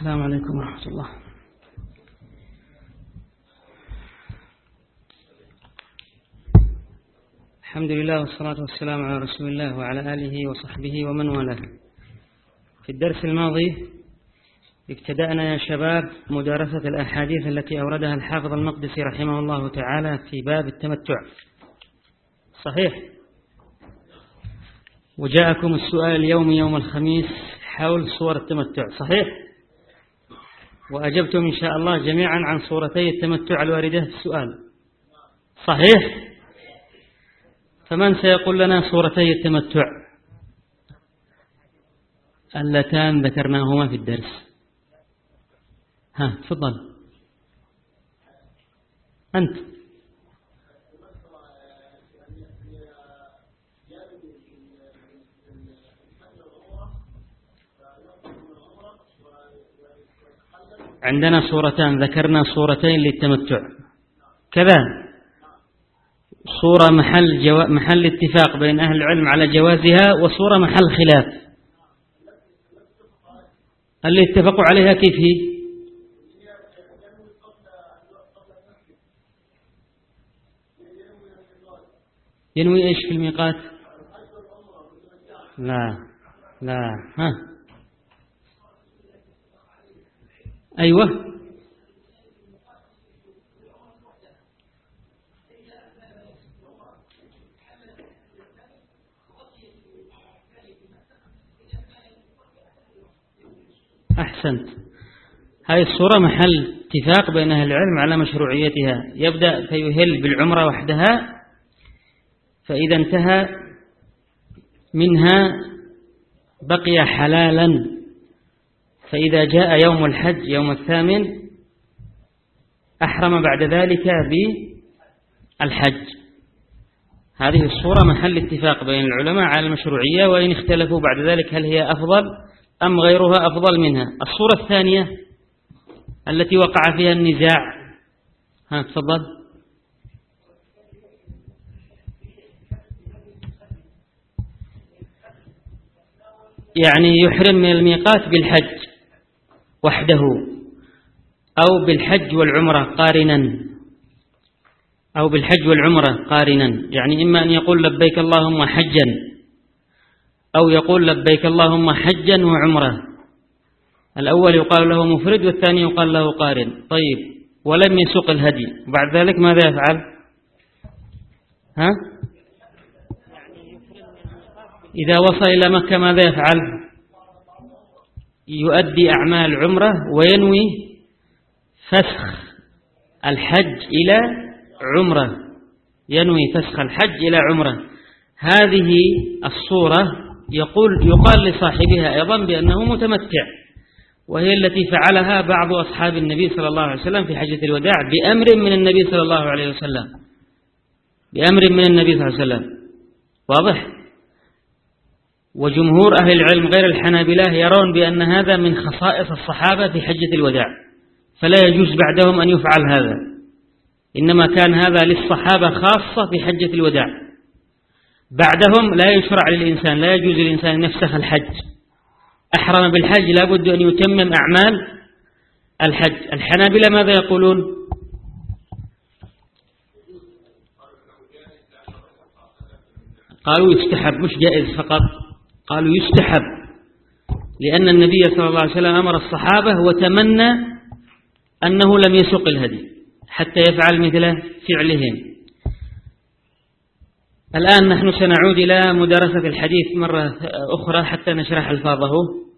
السلام عليكم ورحمة الله. الحمد لله والصلاة والسلام على رسول الله وعلى آله وصحبه ومن والاه. في الدرس الماضي ابتدأنا يا شباب مدارسة الأحاديث التي أوردها الحافظ المقدسي رحمه الله تعالى في باب التمتع، صحيح؟ وجاءكم السؤال اليوم يوم الخميس حول صور التمتع، صحيح؟ وأجبتم إن شاء الله جميعا عن صورتي التمتع الواردة في السؤال، صحيح؟ فمن سيقول لنا صورتي التمتع اللتان ذكرناهما في الدرس؟ تفضل أنت. عندنا صورتان، ذكرنا صورتين للتمتع كذا، صورة محل اتفاق بين أهل العلم على جوازها، وصورة محل خلاف. اللي اتفقوا عليها كيف هي؟ ينوي إيش في الميقات؟ لا أيوة، أحسنت. هذه الصورة محل اتفاق بين أهل العلم على مشروعيتها. يبدأ فيهل بالعمرة وحدها، فإذا انتهى منها بقي حلالا، فإذا جاء يوم الحج يوم الثامن أحرم بعد ذلك بالحج. هذه الصورة محل اتفاق بين العلماء على المشروعية، وإن اختلفوا بعد ذلك هل هي أفضل أم غيرها أفضل منها. الصورة الثانية التي وقع فيها النزاع، تفضل. يعني يحرم من الميقات بالحج وحده أو بالحج والعمرة قارنا، يعني إما أن يقول لبيك اللهم حجا، أو يقول لبيك اللهم حجا وعمرة. الأول يقال له مفرد والثاني يقال له قارن. طيب، ولم يسوق الهدي، بعد ذلك ماذا يفعل؟ إذا وصل إلى مكة ماذا يفعل؟ يؤدي أعمال عمرة وينوي فسخ الحج إلى عمرة، هذه الصورة يقال لصاحبها أيضا بأنه متمتع، وهي التي فعلها بعض أصحاب النبي صلى الله عليه وسلم في حجة الوداع بأمر من النبي صلى الله عليه وسلم. واضح؟ وجمهور أهل العلم غير الحنابلة يرون بأن هذا من خصائص الصحابة في حجة الوداع، فلا يجوز بعدهم أن يفعل هذا، إنما كان هذا للصحابة خاصة في حجة الوداع. بعدهم لا يجوز للإنسان أن يفسخ الحج. أحرم بالحج لا بد أن يتمم أعمال الحج. الحنابلة ماذا يقولون؟ قالوا يستحب، مش جائز فقط، قالوا يستحب، لأن النبي صلى الله عليه وسلم أمر الصحابة وتمنى أنه لم يسق الهدي حتى يفعل مثل فعلهم. الآن نحن سنعود إلى مدارسة الحديث مرة أخرى حتى نشرح ألفاظه.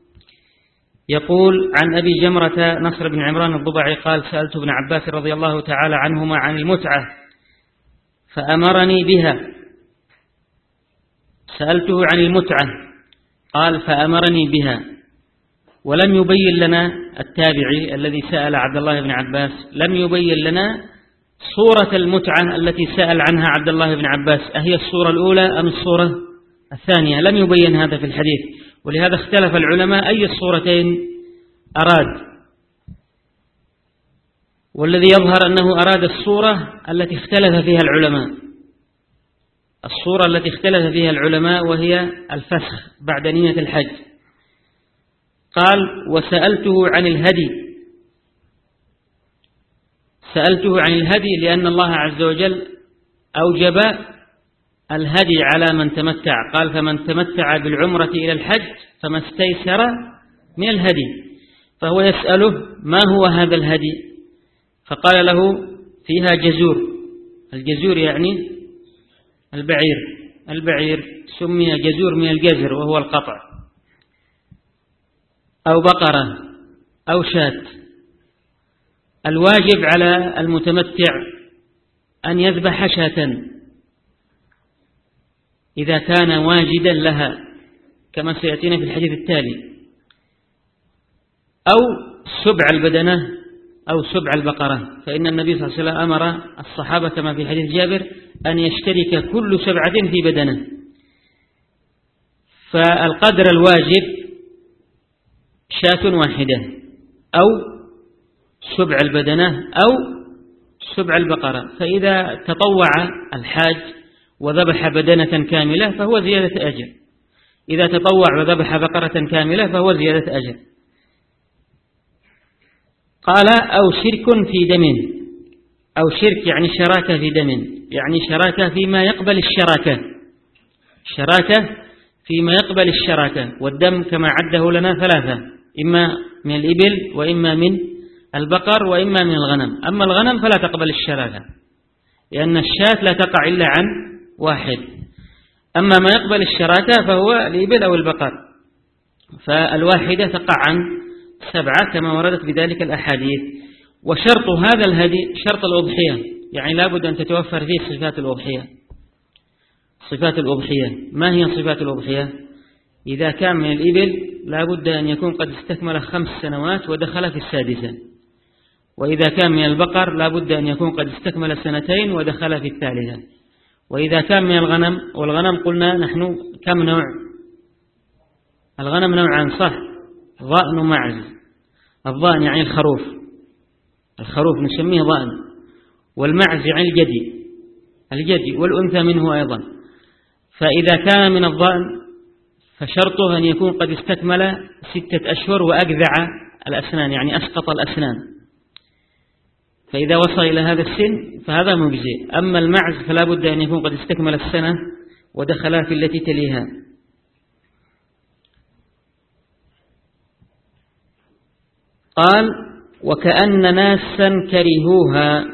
يقول عن أبي جمرة نصر بن عمران الضبعي قال: سألت ابن عباس رضي الله تعالى عنهما عن المتعة فأمرني بها. سألته عن المتعة قال فأمرني بها. ولم يبين لنا التابعي الذي سأل عبد الله بن عباس، لم يبين لنا صورة المتعة التي سأل عنها عبد الله بن عباس، أهي الصورة الأولى أم الصورة الثانية؟ لم يبين هذا في الحديث، ولهذا اختلف العلماء أي الصورتين أراد. والذي يظهر أنه أراد الصورة التي اختلف فيها العلماء، وهي الفسخ بعد نية الحج. قال وسألته عن الهدي، سألته عن الهدي لأن الله عز وجل أوجب الهدي على من تمتع، قال فمن تمتع بالعمرة إلى الحج فما استيسر من الهدي، فهو يسأله ما هو هذا الهدي؟ فقال له فيها جزور، الجزور يعني البعير، البعير سمي جزور من الجزر وهو القطع، أو بقرة أو شاة. الواجب على المتمتع أن يذبح شاة إذا كان واجدا لها كما سيأتينا في الحديث التالي، أو سبع البدنة أو سبع البقرة، فإن النبي صلى الله عليه وسلم أمر الصحابة كما في حديث جابر أن يشترك كل سبعة في بدنه. فالقدر الواجب شاة واحدة أو سبع البدنة أو سبع البقرة، فإذا تطوع الحاج وذبح بدنة كاملة فهو زيادة أجر، إذا تطوع وذبح بقرة كاملة فهو زيادة أجر. قال أو شرك في دم، أو شرك يعني شراكة في دم، يعني شراكة فيما يقبل الشراكة، شراكة فيما يقبل الشراكة. والدم كما عده لنا ثلاثة، إما من الإبل وإما من البقر وإما من الغنم. أما الغنم فلا تقبل الشراكة لأن الشاة لا تقع إلا عن واحد، أما ما يقبل الشراكة فهو الإبل أو البقر، فالواحدة تقع عن سبعة كما وردت بذلك الأحاديث. وشرط هذا الهدي شرط الأضحية، يعني لابد أن تتوفر فيه صفات الأضحية. صفات الأضحية ما هي صفات الأضحية؟ إذا كان من الإبل لابد أن يكون قد استكمل 5 سنوات ودخل في السادسة، وإذا كان من البقر لابد أن يكون قد استكمل 2 ودخل في الثالثة، وإذا كان من الغنم، والغنم قلنا نحن كم نوع؟ الغنم نوعان صح، ضأن ومعز. الضأن يعني الخروف، الخروف نسميه ضأن، والمعز يعني الجدي والأنثى منه أيضا. فإذا كان من الضأن فشرطه أن يكون قد استكمل 6 أشهر وأجذع الأسنان، يعني أسقط الأسنان، فإذا وصل إلى هذا السن فهذا مجزئ. أما المعز فلا بد أن يكون قد استكمل 1 ودخل في التي تليها. قال وكأن ناسا كرهوها.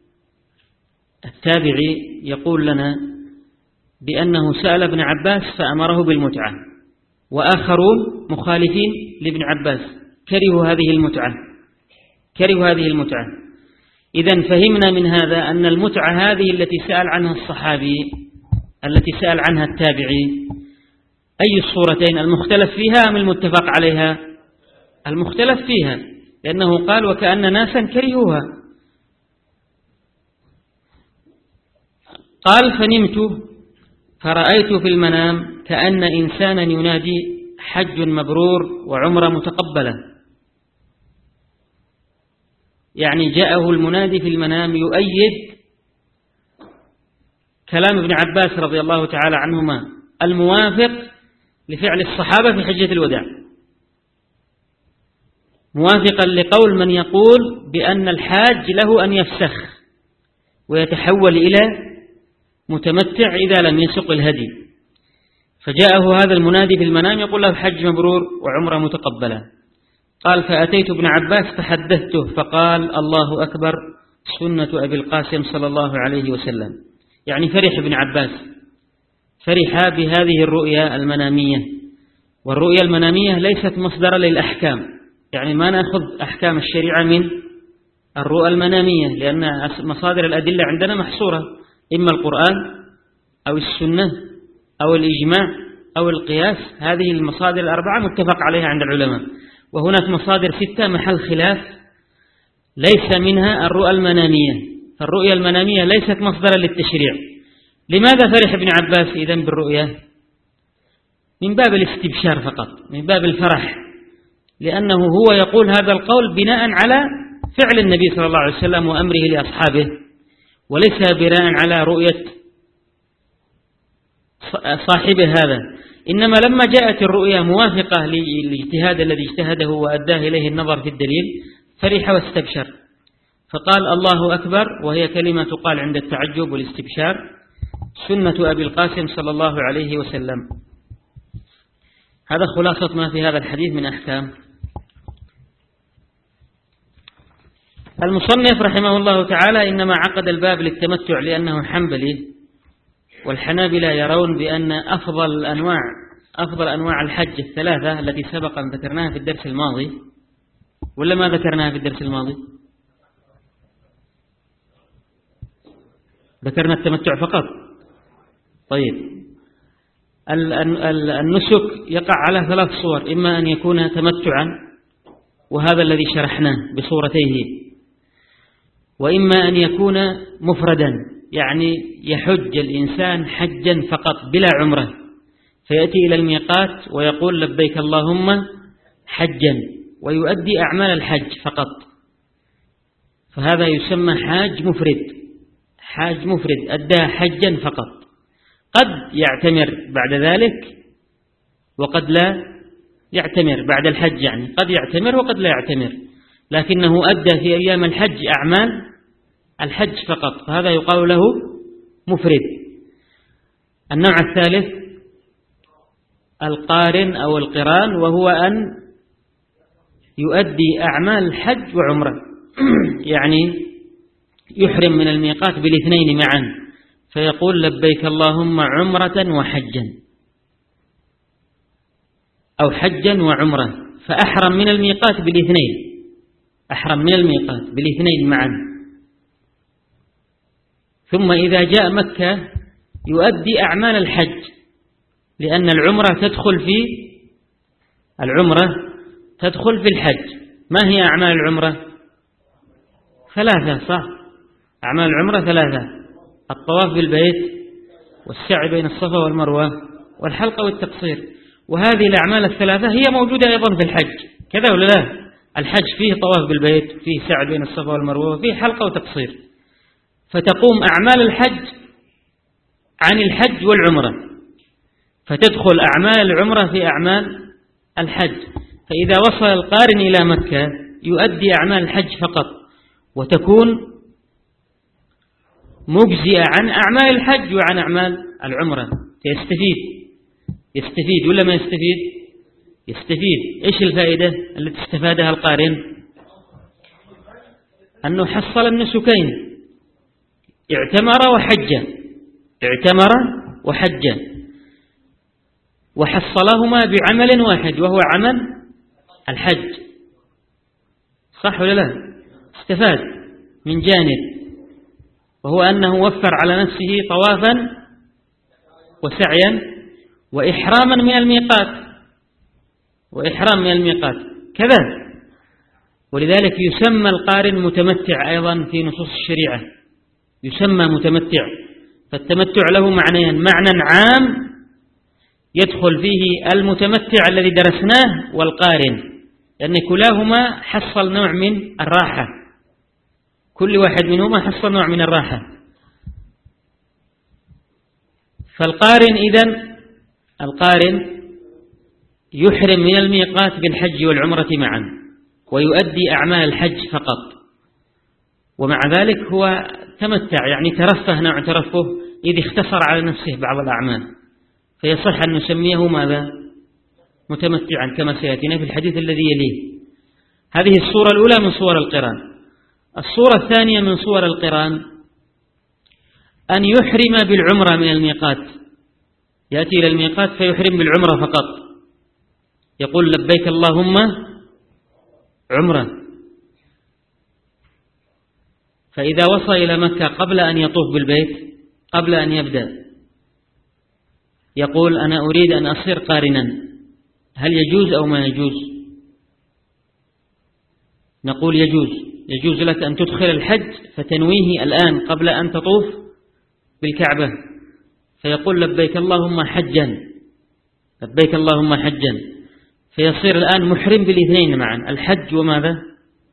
التابعي يقول لنا بأنه سأل ابن عباس فأمره بالمتعة، وآخرون مخالفين لابن عباس كرهوا هذه المتعة، كرهوا هذه المتعة. إذن فهمنا من هذا أن المتعة هذه التي سأل عنها الصحابي، التي سأل عنها التابعي، أي الصورتين، المختلف فيها أم المتفق عليها؟ المختلف فيها، لأنه قال وكأن ناسا كرهوها. قال فنمت فرأيت في المنام كأن إنسانا ينادي حج مبرور وعمرة متقبلة، يعني جاءه المنادي في المنام يؤيد كلام ابن عباس رضي الله تعالى عنهما الموافق لفعل الصحابة في حجة الوداع، موافقا لقول من يقول بأن الحاج له أن يفسخ ويتحول إلى متمتع إذا لم يسق الهدي. فجاءه هذا المنادي في المنام يقول له حج مبرور وعمرة متقبلة. قال فأتيت ابن عباس فحدثته فقال الله أكبر سنة أبي القاسم صلى الله عليه وسلم، يعني فرح ابن عباس، فرح بهذه الرؤيا المنامية. والرؤيا المنامية ليست مصدرا للأحكام، يعني ما نأخذ أحكام الشريعة من الرؤى المنامية، لأن مصادر الأدلة عندنا محصورة، إما القرآن أو السنة أو الإجماع أو القياس. هذه المصادر الأربعة متفق عليها عند العلماء، وهناك مصادر 6 محل خلاف ليس منها الرؤى المنامية. فالرؤيا المنامية ليست مصدرا للتشريع. لماذا فرح ابن عباس إذن بالرؤيا؟ من باب الاستبشار فقط، من باب الفرح، لأنه هو يقول هذا القول بناء على فعل النبي صلى الله عليه وسلم وأمره لأصحابه، وليس بناء على رؤية صاحب هذا. إنما لما جاءت الرؤيا موافقة للاجتهاد الذي اجتهده وأداه إليه النظر في الدليل فرح واستبشر، فقال الله أكبر، وهي كلمة تقال عند التعجب والاستبشار، سنة أبي القاسم صلى الله عليه وسلم. هذا خلاصة ما في هذا الحديث من أحكام. المصنف رحمه الله تعالى إنما عقد الباب للتمتع لأنه حنبلي، والحنابلة يرون بأن أفضل أنواع الحج الثلاثة التي سبق أن ذكرناها في الدرس الماضي، ولا ما ذكرناها في الدرس الماضي؟ ذكرنا التمتع فقط. طيب، النسك يقع على 3 صور، إما أن يكون تمتعا وهذا الذي شرحناه بصورتيه، وإما أن يكون مفردا، يعني يحج الإنسان حجا فقط بلا عمرة، فيأتي إلى الميقات ويقول لبيك اللهم حجا، ويؤدي أعمال الحج فقط، فهذا يسمى حاج مفرد أدى حجا فقط. قد يعتمر بعد ذلك وقد لا يعتمر بعد الحج، يعني قد يعتمر وقد لا يعتمر، لكنه أدى في أيام الحج أعمال الحج فقط، فهذا يقال له مفرد. النوع الثالث القارن أو القران، وهو أن يؤدي أعمال الحج وعمرة يعني يحرم من الميقات بالاثنين معا، فيقول لبيك اللهم عمرة وحجا، أو حجا وعمرة، فأحرم من الميقات بالاثنين معا. ثم إذا جاء مكة يؤدي أعمال الحج، لأن العمرة تدخل في الحج. ما هي أعمال العمرة؟ 3، صح؟ أعمال العمرة 3: الطواف بالبيت، والسعي بين الصفا والمروة، والحلق والتقصير. وهذه الأعمال 3 هي موجودة أيضا في الحج، كذا ولا لا؟ الحج فيه طواف بالبيت، فيه سعي بين الصفا والمروة، وفيه حلق وتقصير، فتقوم أعمال الحج عن الحج والعمرة، فتدخل أعمال العمرة في أعمال الحج. فإذا وصل القارن إلى مكة يؤدي أعمال الحج فقط، وتكون مجزئة عن أعمال الحج وعن أعمال العمرة، يستفيد ولا ما يستفيد؟ إيش الفائدة التي استفادها القارن؟ أنه حصل النسكين، اعتمر وحج، وحصلهما بعمل واحد وهو عمل الحج، صح ولا لا؟ استفاد من جانب، وهو أنه وفر على نفسه طوافا وسعيا وإحراما من الميقات كذا. ولذلك يسمى القارن متمتع أيضا في نصوص الشريعة، يسمى متمتع. فالتمتع له معنيان: معنى عام يدخل فيه المتمتع الذي درسناه والقارن، لأن كلاهما حصل نوع من الراحة، كل واحد منهما حصل نوع من الراحة. فالقارن القارن يحرم من الميقات بالحج والعمرة معا، ويؤدي أعمال الحج فقط، ومع ذلك هو تمتع، يعني ترفه نوع ترفه، إذ اختصر على نفسه بعض الأعمال، فيصح أن نسميه ماذا؟ متمتعا، كما سيأتينا في الحديث الذي يليه. هذه الصورة الأولى من صور القران. الصورة الثانية من صور القران أن يحرم بالعمرة من الميقات، يأتي إلى الميقات فيحرم بالعمرة فقط، يقول لبيك اللهم عمرة. فإذا وصل إلى مكة قبل أن يطوف بالبيت، قبل أن يبدأ، يقول أنا أريد أن أصير قارنا، هل يجوز أو ما يجوز؟ نقول يجوز لك أن تدخل الحج فتنويه الآن قبل أن تطوف بالكعبة، فيقول لبيك اللهم حجا، فيصير الآن محرم بالاثنين معا، الحج وماذا؟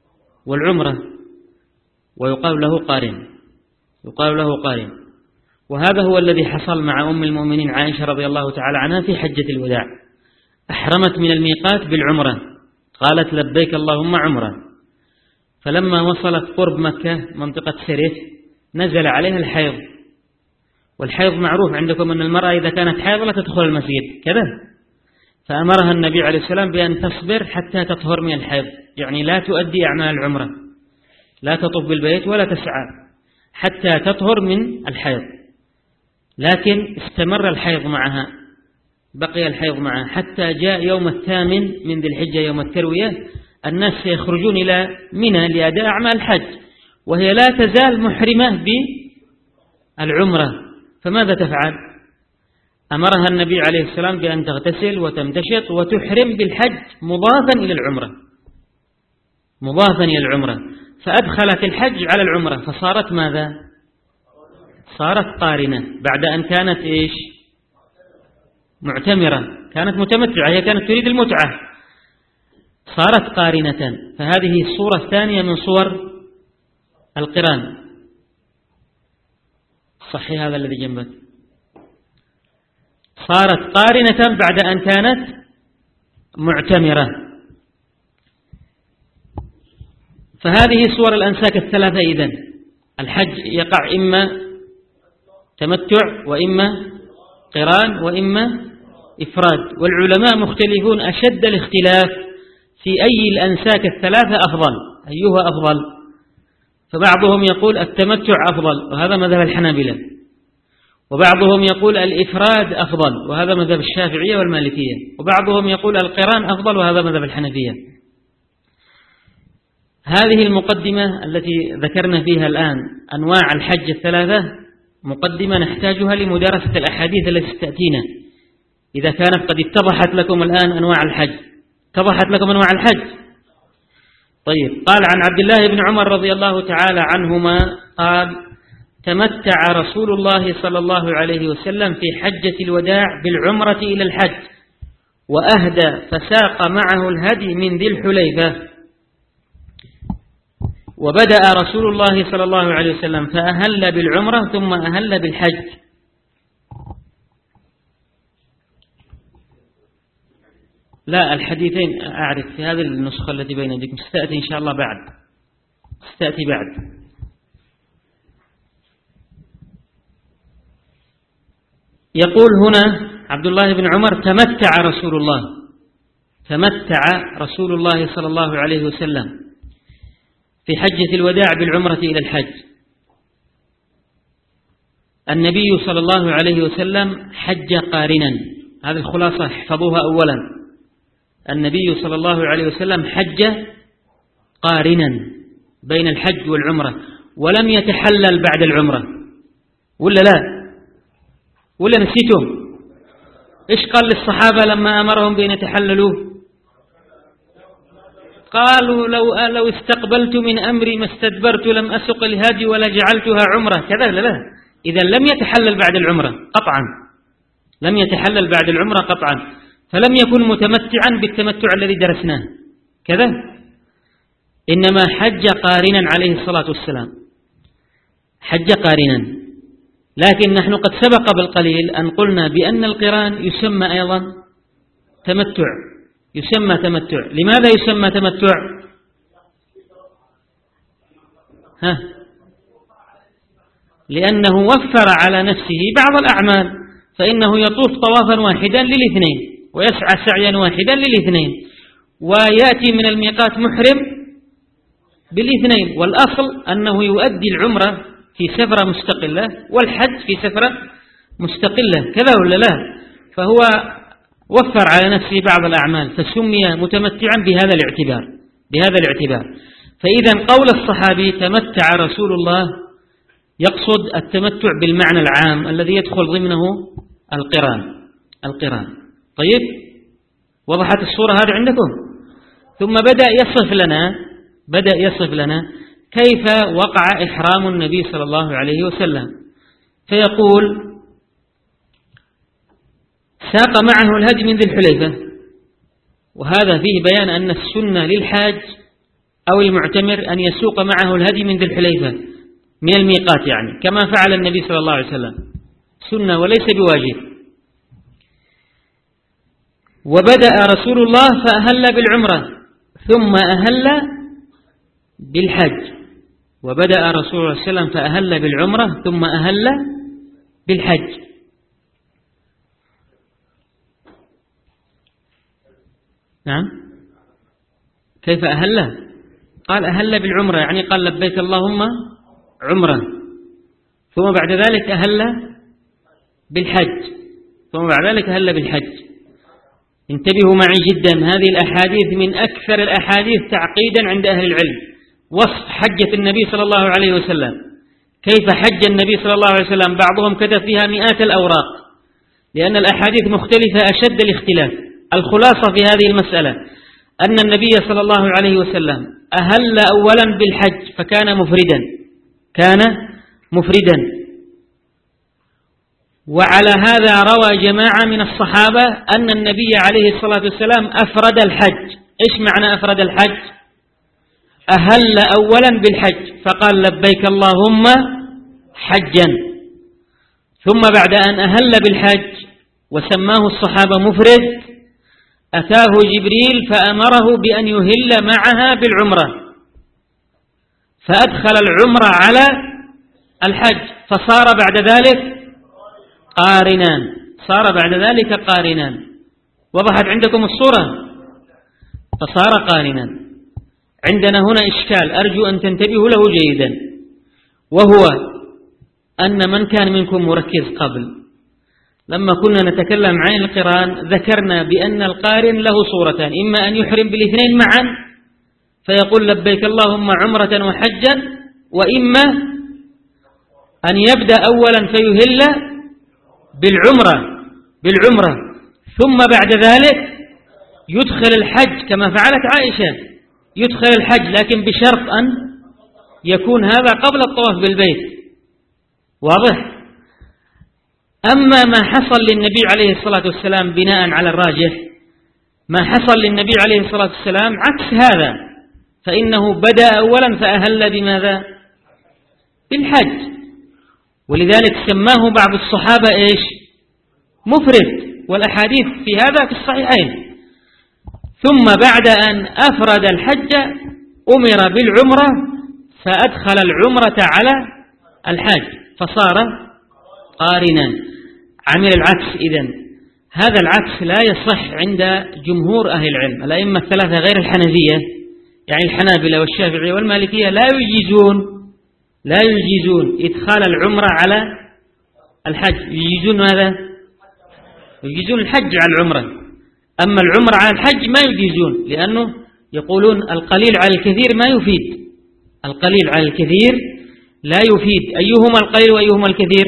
والعمرة، ويقال له قارن. وهذا هو الذي حصل مع أم المؤمنين عائشة رضي الله تعالى عنها في حجة الوداع. أحرمت من الميقات بالعمرة، قالت لبيك اللهم عمرة، فلما وصلت قرب مكة منطقة سريف نزل عليها الحيض، والحيض معروف عندكم أن المرأة إذا كانت حيض لا تدخل المسجد كذا، فأمرها النبي عليه السلام بأن تصبر حتى تطهر من الحيض، يعني لا تؤدي أعمال العمرة، لا تطوف بالبيت ولا تسعى حتى تطهر من الحيض. لكن استمر الحيض معها، بقي الحيض معها حتى جاء يوم 8 من ذي الحجة يوم التروية، الناس سيخرجون إلى منى لأداء أعمال الحج وهي لا تزال محرمة بالعمرة، فماذا تفعل؟ أمرها النبي عليه السلام بأن تغتسل وتمتشط وتحرم بالحج مضافا إلى العمرة، مضافا إلى العمرة، فأدخلت الحج على العمرة، فصارت ماذا؟ صارت قارنة بعد أن كانت إيش؟ معتمرة، كانت متمتعة، هي كانت تريد المتعة، صارت قارنة. فهذه الصورة الثانية من صور القران. صحيح هذا الذي جنبك، صارت قارنة بعد أن كانت معتمرة. فهذه صور الأنساك الثلاثة. إذن الحج يقع إما تمتع وإما قران وإما إفراد، والعلماء مختلفون أشد الاختلاف في أي الأنساك الثلاثة أفضل، أيها أفضل، فبعضهم يقول التمتع أفضل وهذا مذهب الحنابلة، وبعضهم يقول الإفراد أفضل وهذا مذهب الشافعية والمالكية، وبعضهم يقول القران أفضل وهذا مذهب الحنفية. هذه المقدمة التي ذكرنا فيها الآن أنواع الحج الثلاثة مقدمة نحتاجها لمدارسة الأحاديث التي تأتينا. إذا كانت قد اتضحت لكم الآن أنواع الحج، اتضحت لكم أنواع الحج. طيب، قال عن عبد الله بن عمر رضي الله تعالى عنهما قال: تمتع رسول الله صلى الله عليه وسلم في حجة الوداع بالعمرة إلى الحج، وأهدى فساق معه الهدي من ذي الحليفة. وبدأ رسول الله صلى الله عليه وسلم فأهل بالعمرة ثم أهل بالحج. لا، الحديثين أعرف في هذه النسخة التي بين يديكم، ستأتي إن شاء الله بعد، ستأتي بعد. يقول هنا عبد الله بن عمر: تمتع رسول الله صلى الله عليه وسلم في حجة الوداع بالعمرة إلى الحج. النبي صلى الله عليه وسلم حج قارنا، هذه الخلاصة احفظوها أولا. النبي صلى الله عليه وسلم حج قارنا بين الحج والعمرة، ولم يتحلل بعد العمرة، ولا لا؟ ولا نسيتم؟ إيش قال للصحابة لما أمرهم بأن يتحللوا؟ قالوا: لو استقبلت من أمري ما استدبرت، لم أسق الهدي ولا جعلتها عمرة كذا. لا، إذا لم يتحلل بعد العمرة قطعا، لم يتحلل بعد العمرة قطعا، فلم يكن متمتعا بالتمتع الذي درسناه كذا، إنما حج قارنا عليه الصلاة والسلام، حج قارنا. لكن نحن قد سبق بالقليل أن قلنا بأن القران يسمى أيضا تمتع، يسمى تمتع. لماذا يسمى تمتع؟ لأنه وفر على نفسه بعض الأعمال، فإنه يطوف طوافا واحدا للاثنين ويسعى سعيا واحدا للاثنين، ويأتي من الميقات محرم بالاثنين، والأصل أنه يؤدي العمرة في سفرة مستقلة والحج في سفرة مستقلة كذا ولا لا؟ فهو وفر على نفسه بعض الأعمال فسمي متمتعا بهذا الاعتبار. فإذا قول الصحابي تمتع رسول الله يقصد التمتع بالمعنى العام الذي يدخل ضمنه القران. طيب، وضحت الصورة هذه عندكم؟ ثم بدأ يصف لنا كيف وقع إحرام النبي صلى الله عليه وسلم، فيقول: ساق معه الهدي من ذي الحليفة. وهذا فيه بيان أن السنة للحاج أو المعتمر أن يسوق معه الهدي من ذي الحليفة من الميقات، يعني كما فعل النبي صلى الله عليه وسلم. سنة وليس بواجب. وبدأ رسول الله فأهل بالعمرة ثم أهل بالحج. وبدأ رسول الله صلى الله عليه وسلم فأهل بالعمرة ثم أهل بالحج. نعم، كيف أهل؟ قال أهل بالعمرة، يعني قال لبيك اللهم عمرة، ثم بعد ذلك أهل بالحج، ثم بعد ذلك أهل بالحج. انتبهوا معي جدا، هذه الأحاديث من أكثر الأحاديث تعقيدا عند أهل العلم. وصف حجة النبي صلى الله عليه وسلم، كيف حج النبي صلى الله عليه وسلم، بعضهم كتب فيها مئات الأوراق، لأن الأحاديث مختلفة أشد الاختلاف. الخلاصة في هذه المسألة أن النبي صلى الله عليه وسلم أهل أولا بالحج فكان مفردا، كان مفردا. وعلى هذا روى جماعة من الصحابة أن النبي عليه الصلاة والسلام أفرد الحج. إيش معنى أفرد الحج؟ أهل أولا بالحج فقال لبيك اللهم حجا، ثم بعد أن أهل بالحج وسماه الصحابة مفرد أتاه جبريل فأمره بأن يهل معها بالعمرة، فأدخل العمرة على الحج، فصار بعد ذلك قارنان، صار بعد ذلك قارنان. وضحت عندكم الصورة؟ فصار قارنان. عندنا هنا إشكال أرجو أن تنتبهوا له جيدا، وهو أن من كان منكم مركز قبل لما كنا نتكلم عن القران ذكرنا بأن القارن له صورتان، إما أن يحرم بالاثنين معا فيقول لبيك اللهم عمرة وحجا، وإما أن يبدأ أولا فيهل بالعمرة ثم بعد ذلك يدخل الحج كما فعلت عائشة، يدخل الحج لكن بشرط أن يكون هذا قبل الطواف بالبيت. واضح؟ أما ما حصل للنبي عليه الصلاة والسلام بناء على الراجح، ما حصل للنبي عليه الصلاة والسلام عكس هذا، فإنه بدأ أولا فأهل بماذا؟ بالحج، ولذلك سماه بعض الصحابة إيش؟ مفرد، والأحاديث في هذا في الصحيحين. ثم بعد أن أفرد الحج أمر بالعمرة فأدخل العمرة على الحج فصار قارنا، عمل العكس. إذن هذا العكس لا يصح عند جمهور أهل العلم، الأئمة الثلاثة غير الحنفية، يعني الحنابلة والشافعية والمالكية لا يجيزون إدخال العمرة على الحج، يجيزون ماذا؟ يجيزون الحج على العمرة، أما العمرة على الحج ما يجيزون، لأنه يقولون القليل على الكثير ما يفيد، القليل على الكثير لا يفيد. أيهما القليل وأيهما الكثير؟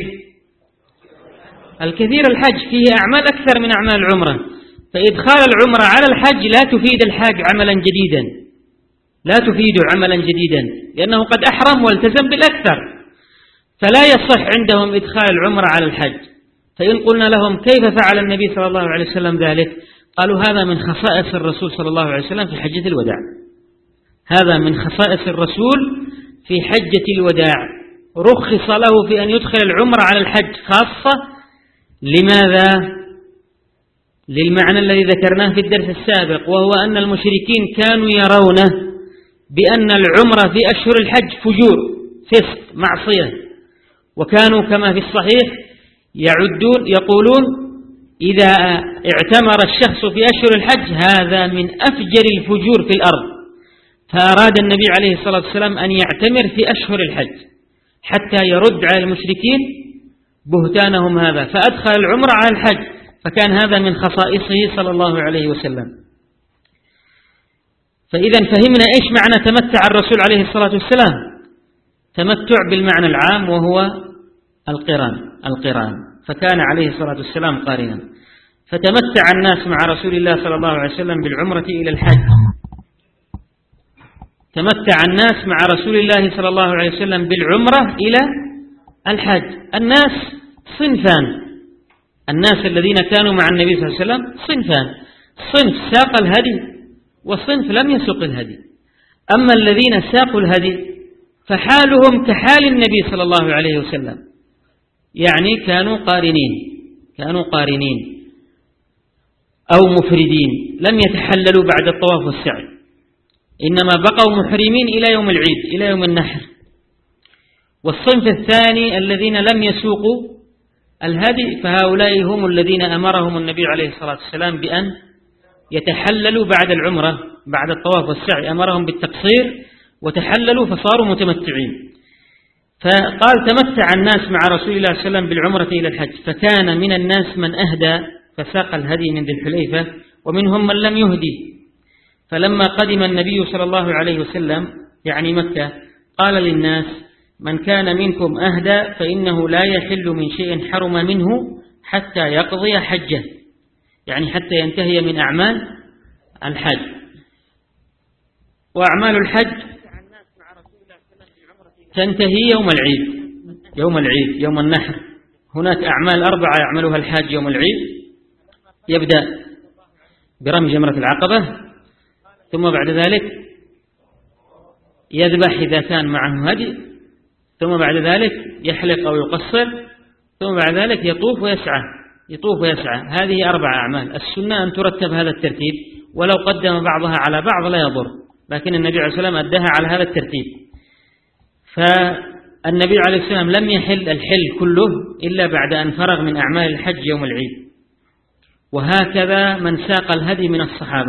الكثير الحج فيه أعمال أكثر من أعمال العمرة، فإدخال العمرة على الحج لا تفيد الحاج عملا جديدا، لا تفيد عملا جديدا، لأنه قد أحرم والتزم بالأكثر، فلا يصح عندهم إدخال العمرة على الحج. فإن قلنا لهم كيف فعل النبي صلى الله عليه وسلم ذلك؟ قالوا هذا من خصائص الرسول صلى الله عليه وسلم في حجة الوداع، هذا من خصائص الرسول في حجة الوداع، رخص له في أن يدخل العمرة على الحج خاصة. لماذا؟ للمعنى الذي ذكرناه في الدرس السابق، وهو أن المشركين كانوا يرونه بأن العمرة في أشهر الحج فجور، فسق، معصية، وكانوا كما في الصحيح يقولون إذا اعتمر الشخص في أشهر الحج هذا من أفجر الفجور في الأرض، فأراد النبي عليه الصلاة والسلام أن يعتمر في أشهر الحج حتى يرد على المشركين بهتانهم هذا، فأدخل العمرة على الحج، فكان هذا من خصائصه صلى الله عليه وسلم. فإذا فهمنا إيش معنى تمتع الرسول عليه الصلاة والسلام. تمتع بالمعنى العام وهو القران، فكان عليه الصلاة والسلام قارنا، فتمتع الناس مع رسول الله صلى الله عليه وسلم بالعمرة إلى الحج. تمتع الناس مع رسول الله صلى الله عليه وسلم بالعمرة إلى الحج. الناس صنفان، الناس الذين كانوا مع النبي صلى الله عليه وسلم صنفان، صنف ساق الهدي وصنف لم يسق الهدي. أما الذين ساقوا الهدي فحالهم كحال النبي صلى الله عليه وسلم، يعني كانوا قارنين أو مفردين، لم يتحللوا بعد الطواف والسعي، إنما بقوا محرمين إلى يوم العيد، إلى يوم النحر. والصنف الثاني الذين لم يسوقوا الهدي، فهؤلاء هم الذين أمرهم النبي عليه الصلاة والسلام بأن يتحللوا بعد العمرة، بعد الطواف والسعي أمرهم بالتقصير وتحللوا فصاروا متمتعين. فقال تمتع الناس مع رسول الله صلى الله عليه وسلم بالعمرة إلى الحج، فكان من الناس من أهدى فساق الهدي من ذي الحليفة، ومنهم من لم يهدي. فلما قدم النبي صلى الله عليه وسلم يعني مكة قال للناس من كان منكم أهدى فإنه لا يحل من شيء حرم منه حتى يقضي حجه، يعني حتى ينتهي من أعمال الحج. وأعمال الحج تنتهي يوم العيد يوم النحر. هناك أعمال 4 يعملها الحاج يوم العيد، يبدأ برمي جمرة العقبة، ثم بعد ذلك يذبح إذا كان معه هدي، ثم بعد ذلك يحلق أو يقصر، ثم بعد ذلك يطوف ويسعى. هذه 4 أعمال. السنة أن ترتب هذا الترتيب، ولو قدم بعضها على بعض لا يضر، لكن النبي عليه الصلاة والسلام أداها على هذا الترتيب. فالنبي عليه الصلاة والسلام لم يحل الحل كله إلا بعد أن فرغ من أعمال الحج يوم العيد. وهكذا من ساق الهدي من الصحابة.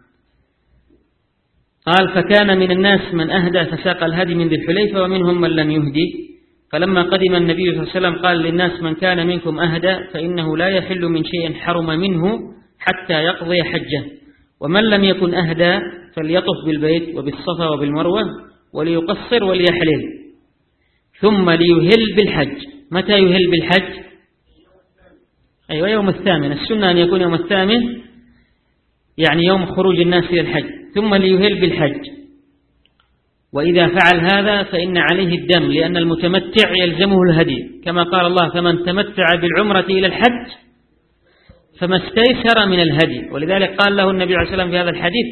قال فكان من الناس من أهدى فساق الهدي من ذي الحليفة ومنهم من لم يهدي. فلما قدم النبي صلى الله عليه وسلم قال للناس من كان منكم أهدى فإنه لا يحل من شيء حرم منه حتى يقضي حجه، ومن لم يكن أهدى فليطف بالبيت وبالصفا وبالمروة وليقصر وليحلل ثم ليهل بالحج. متى يهل بالحج؟ أيوة يوم الثامن. السنة أن يكون يوم الثامن، يعني يوم خروج الناس إلى الحج، ثم ليهل بالحج. وإذا فعل هذا فإن عليه الدم، لأن المتمتع يلزمه الهدي، كما قال الله فمن تمتع بالعمرة إلى الحج فما استيسر من الهدي. ولذلك قال له النبي عليه الصلاة والسلام في هذا الحديث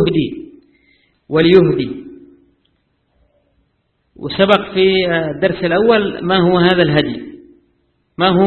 وليهدي. وسبق في الدرس الأول ما هو هذا الهدي، ما هو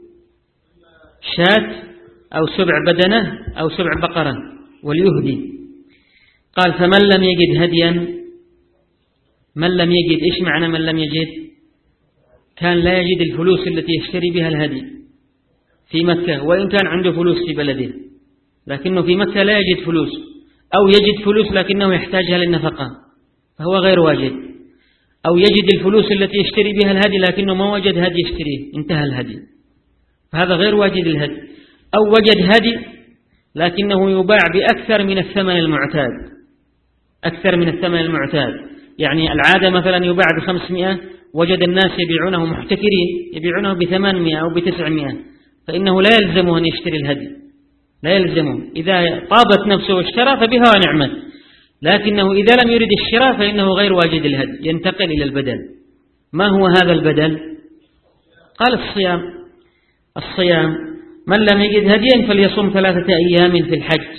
شاة أو 7 بدنة أو 7 بقرة وليهدي. قال فمن لم يجد هديا، من لم يجد إيش معنى من لم يجد؟ كان لا يجد الفلوس التي يشتري بها الهدي في مكة، وإن كان عنده فلوس في بلده، لكنه في مكة لا يجد فلوس، أو يجد فلوس لكنه يحتاجها للنفقة فهو غير واجد، أو يجد الفلوس التي يشتري بها الهدي لكنه ما وجد هدي يشتريه، انتهى الهدي، فهذا غير واجد الهدي. أو وجد هدي لكنه يباع بأكثر من الثمن المعتاد، أكثر من الثمن المعتاد، يعني العادة مثلا يباع ب500، وجد الناس يبيعونه محتكرين يبيعونه ب800 أو ب900، فإنه لا يلزمه أن يشتري الهدي، لا يلزمه. إذا طابت نفسه واشترى فبها ونعمت، لكنه إذا لم يرد الشراء فإنه غير واجد الهدي، ينتقل إلى البدل. ما هو هذا البدل؟ قال الصيام. من لم يجد هديا فليصوم 3 أيام في الحج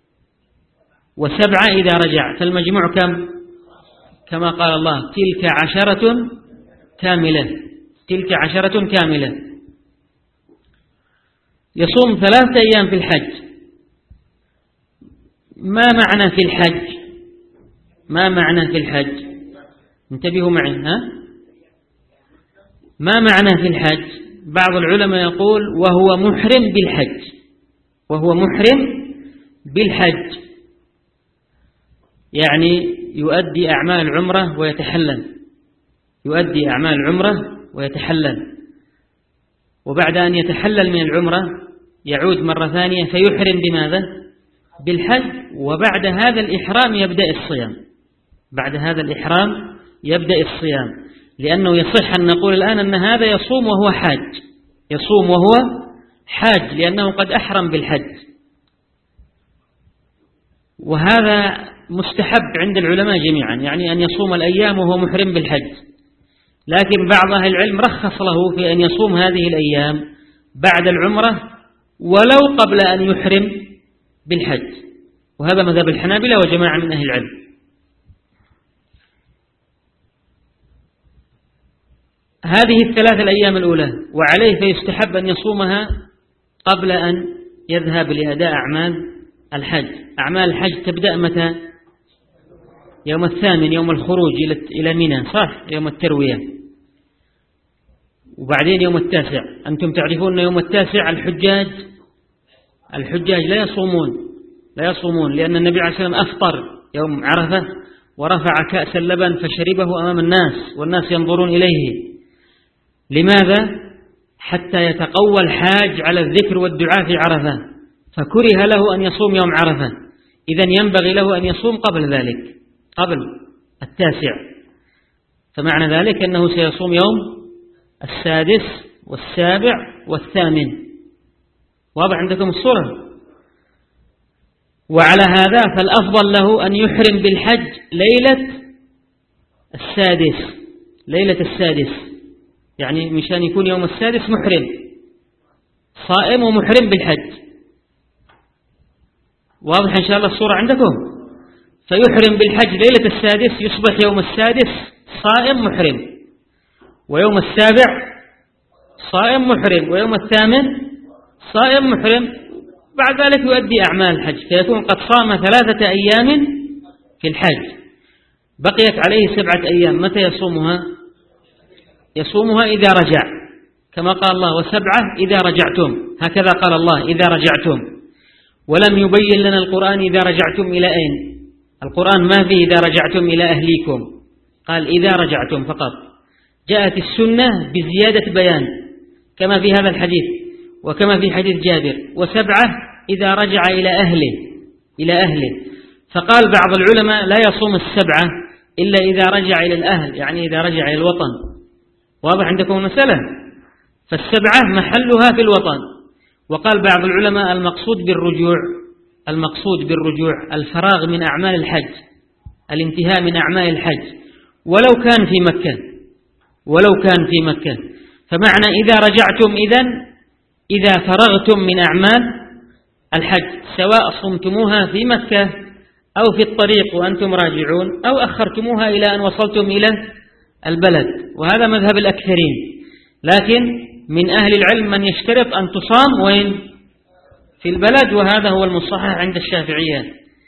و7 إذا رجع، فالمجموع كم؟ كما قال الله تلك 10 كاملة، تلك 10 كاملة. يصوم 3 أيام في الحج. ما معنى في الحج؟ ما معنى في الحج؟ انتبهوا معي. ما معنى في الحج؟ بعض العلماء يقول وهو محرم بالحج، وهو محرم بالحج، يعني يؤدي أعمال العمرة ويتحلل، يؤدي أعمال العمرة ويتحلل، وبعد أن يتحلل من العمرة يعود مرة ثانية فيحرم بماذا؟ بالحج. وبعد هذا الإحرام يبدأ الصيام، بعد هذا الإحرام يبدأ الصيام، لأنه يصح أن نقول الآن أن هذا يصوم وهو حاج، يصوم وهو حاج لأنه قد أحرم بالحج. وهذا مستحب عند العلماء جميعا، يعني أن يصوم الأيام وهو محرم بالحج، لكن بعض أهل العلم رخص له في أن يصوم هذه الأيام بعد العمرة ولو قبل أن يحرم بالحج، وهذا مذهب الحنابلة وجماعة من أهل العلم. هذه الثلاث الأيام الأولى، وعليه فيستحب أن يصومها قبل أن يذهب لأداء أعمال الحج. أعمال الحج تبدأ متى؟ يوم 8، يوم الخروج إلى منى، صح؟ يوم التروية. وبعدين يوم 9. أنتم تعرفون أن يوم 9 الحجاج لا يصومون، لأن النبي عليه الصلاة والسلام أفطر يوم عرفة ورفع كأس اللبن فشربه أمام الناس والناس ينظرون إليه. لماذا؟ حتى يتقوى الحاج على الذكر والدعاء في عرفة، فكره له أن يصوم يوم عرفة. إذن ينبغي له أن يصوم قبل ذلك، قبل 9. فمعنى ذلك أنه سيصوم يوم 6 و7 و8. واضح عندكم الصورة؟ وعلى هذا فالأفضل له أن يحرم بالحج ليلة 6، يعني مشان يكون يوم 6 محرم صائم ومحرم بالحج. واضح إن شاء الله الصورة عندكم؟ فيحرم بالحج ليلة 6، يصبح يوم 6 صائم محرم، ويوم 7 صائم محرم، ويوم 8 صائم محرم. بعد ذلك يؤدي أعمال الحج، فيكون قد صام 3 أيام في الحج، بقيت عليه 7 أيام. متى يصومها؟ يصومها إذا رجع، كما قال الله و7 إذا رجعتم، هكذا قال الله إذا رجعتم. ولم يبين لنا القرآن إذا رجعتم إلى أين. القرآن ما فيه إذا رجعتم إلى أهليكم، قال إذا رجعتم فقط. جاءت السنة بزيادة بيان كما في هذا الحديث وكما في حديث جابر، و7 إذا رجع إلى أهله. فقال بعض العلماء لا يصوم 7 إلا إذا رجع إلى الأهل، يعني إذا رجع إلى الوطن. واضح عندكم المسألة؟ ف7 محلها في الوطن. وقال بعض العلماء المقصود بالرجوع الفراغ من أعمال الحج، الانتهاء من أعمال الحج، ولو كان في مكة. فمعنى إذا رجعتم إذا فرغتم من أعمال الحج، سواء صمتموها في مكة أو في الطريق وأنتم راجعون، أو أخرتموها إلى أن وصلتم إلى البلد. وهذا مذهب الأكثرين، لكن من أهل العلم من يشترط أن تصام وين؟ في البلد، وهذا هو المصحح عند الشافعية.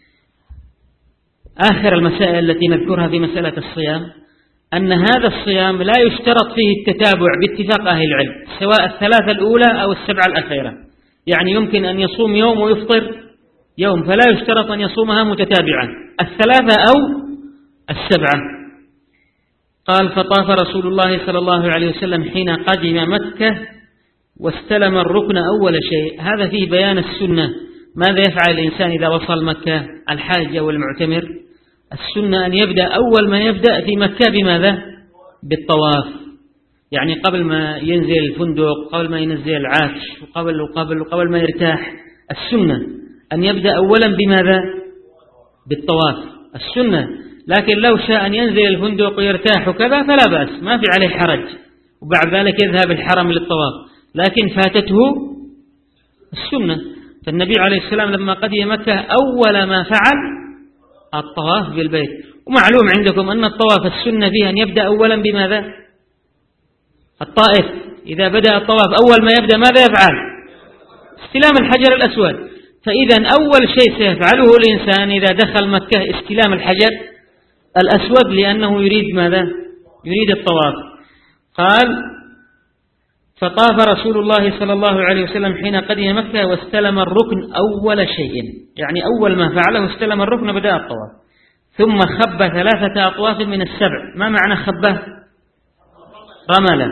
آخر المسائل التي نذكرها في مسألة الصيام أن هذا الصيام لا يشترط فيه التتابع باتفاق أهل العلم، سواء 3 الأولى أو 7 الأخيرة. يعني يمكن أن يصوم يوم ويفطر يوم، فلا يشترط أن يصومها متتابعا 3 أو 7. قال فطاف رسول الله صلى الله عليه وسلم حين قدم مكة واستلم الركن أول شيء. هذا فيه بيان السنة، ماذا يفعل الإنسان إذا وصل مكة، الحاج أو المعتمر. السنة أن يبدأ أول ما يبدأ في مكة بماذا؟ بالطواف، يعني قبل ما ينزل الفندق، قبل ما ينزل العفش، وقبل ما يرتاح. السنة أن يبدأ أولا بماذا؟ بالطواف، السنة. لكن لو شاء أن ينزل الفندق ويرتاح وكذا فلا بأس، ما في عليه حرج، وبعد ذلك يذهب الحرم للطواف، لكن فاتته السنة. فالنبي عليه السلام لما قدم مكة أول ما فعل الطواف بالبيت. ومعلوم عندكم أن الطواف السنة فيه أن يبدأ أولا بماذا؟ الطائف إذا بدأ الطواف أول ما يبدأ ماذا يفعل؟ استلام الحجر الأسود. فإذا أول شيء سيفعله الإنسان إذا دخل مكة استلام الحجر الأسود، لأنه يريد ماذا؟ يريد الطواف. قال فطاف رسول الله صلى الله عليه وسلم حين قدم مكة واستلم الركن أول شيء، يعني أول ما فعله استلم الركن بدأ الطواف. ثم خب 3 أطواف من 7. ما معنى خبه؟ رملا.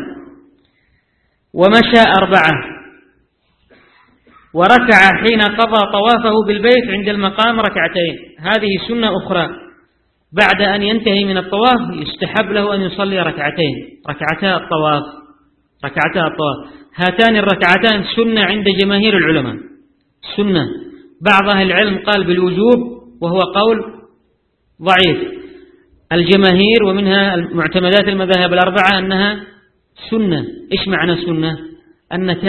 ومشى 4، وركع حين قضى طوافه بالبيت عند المقام 2. هذه سنة أخرى، بعد أن ينتهي من الطواف يستحب له أن يصلي 2 ركعتا الطواف. هاتان الركعتان سنة عند جماهير العلماء، سنة. بعض أهل العلم قال بالوجوب وهو قول ضعيف. الجماهير ومنها معتمدات المذاهب الأربعة أنها سنة. إيش معنى سنة؟ أن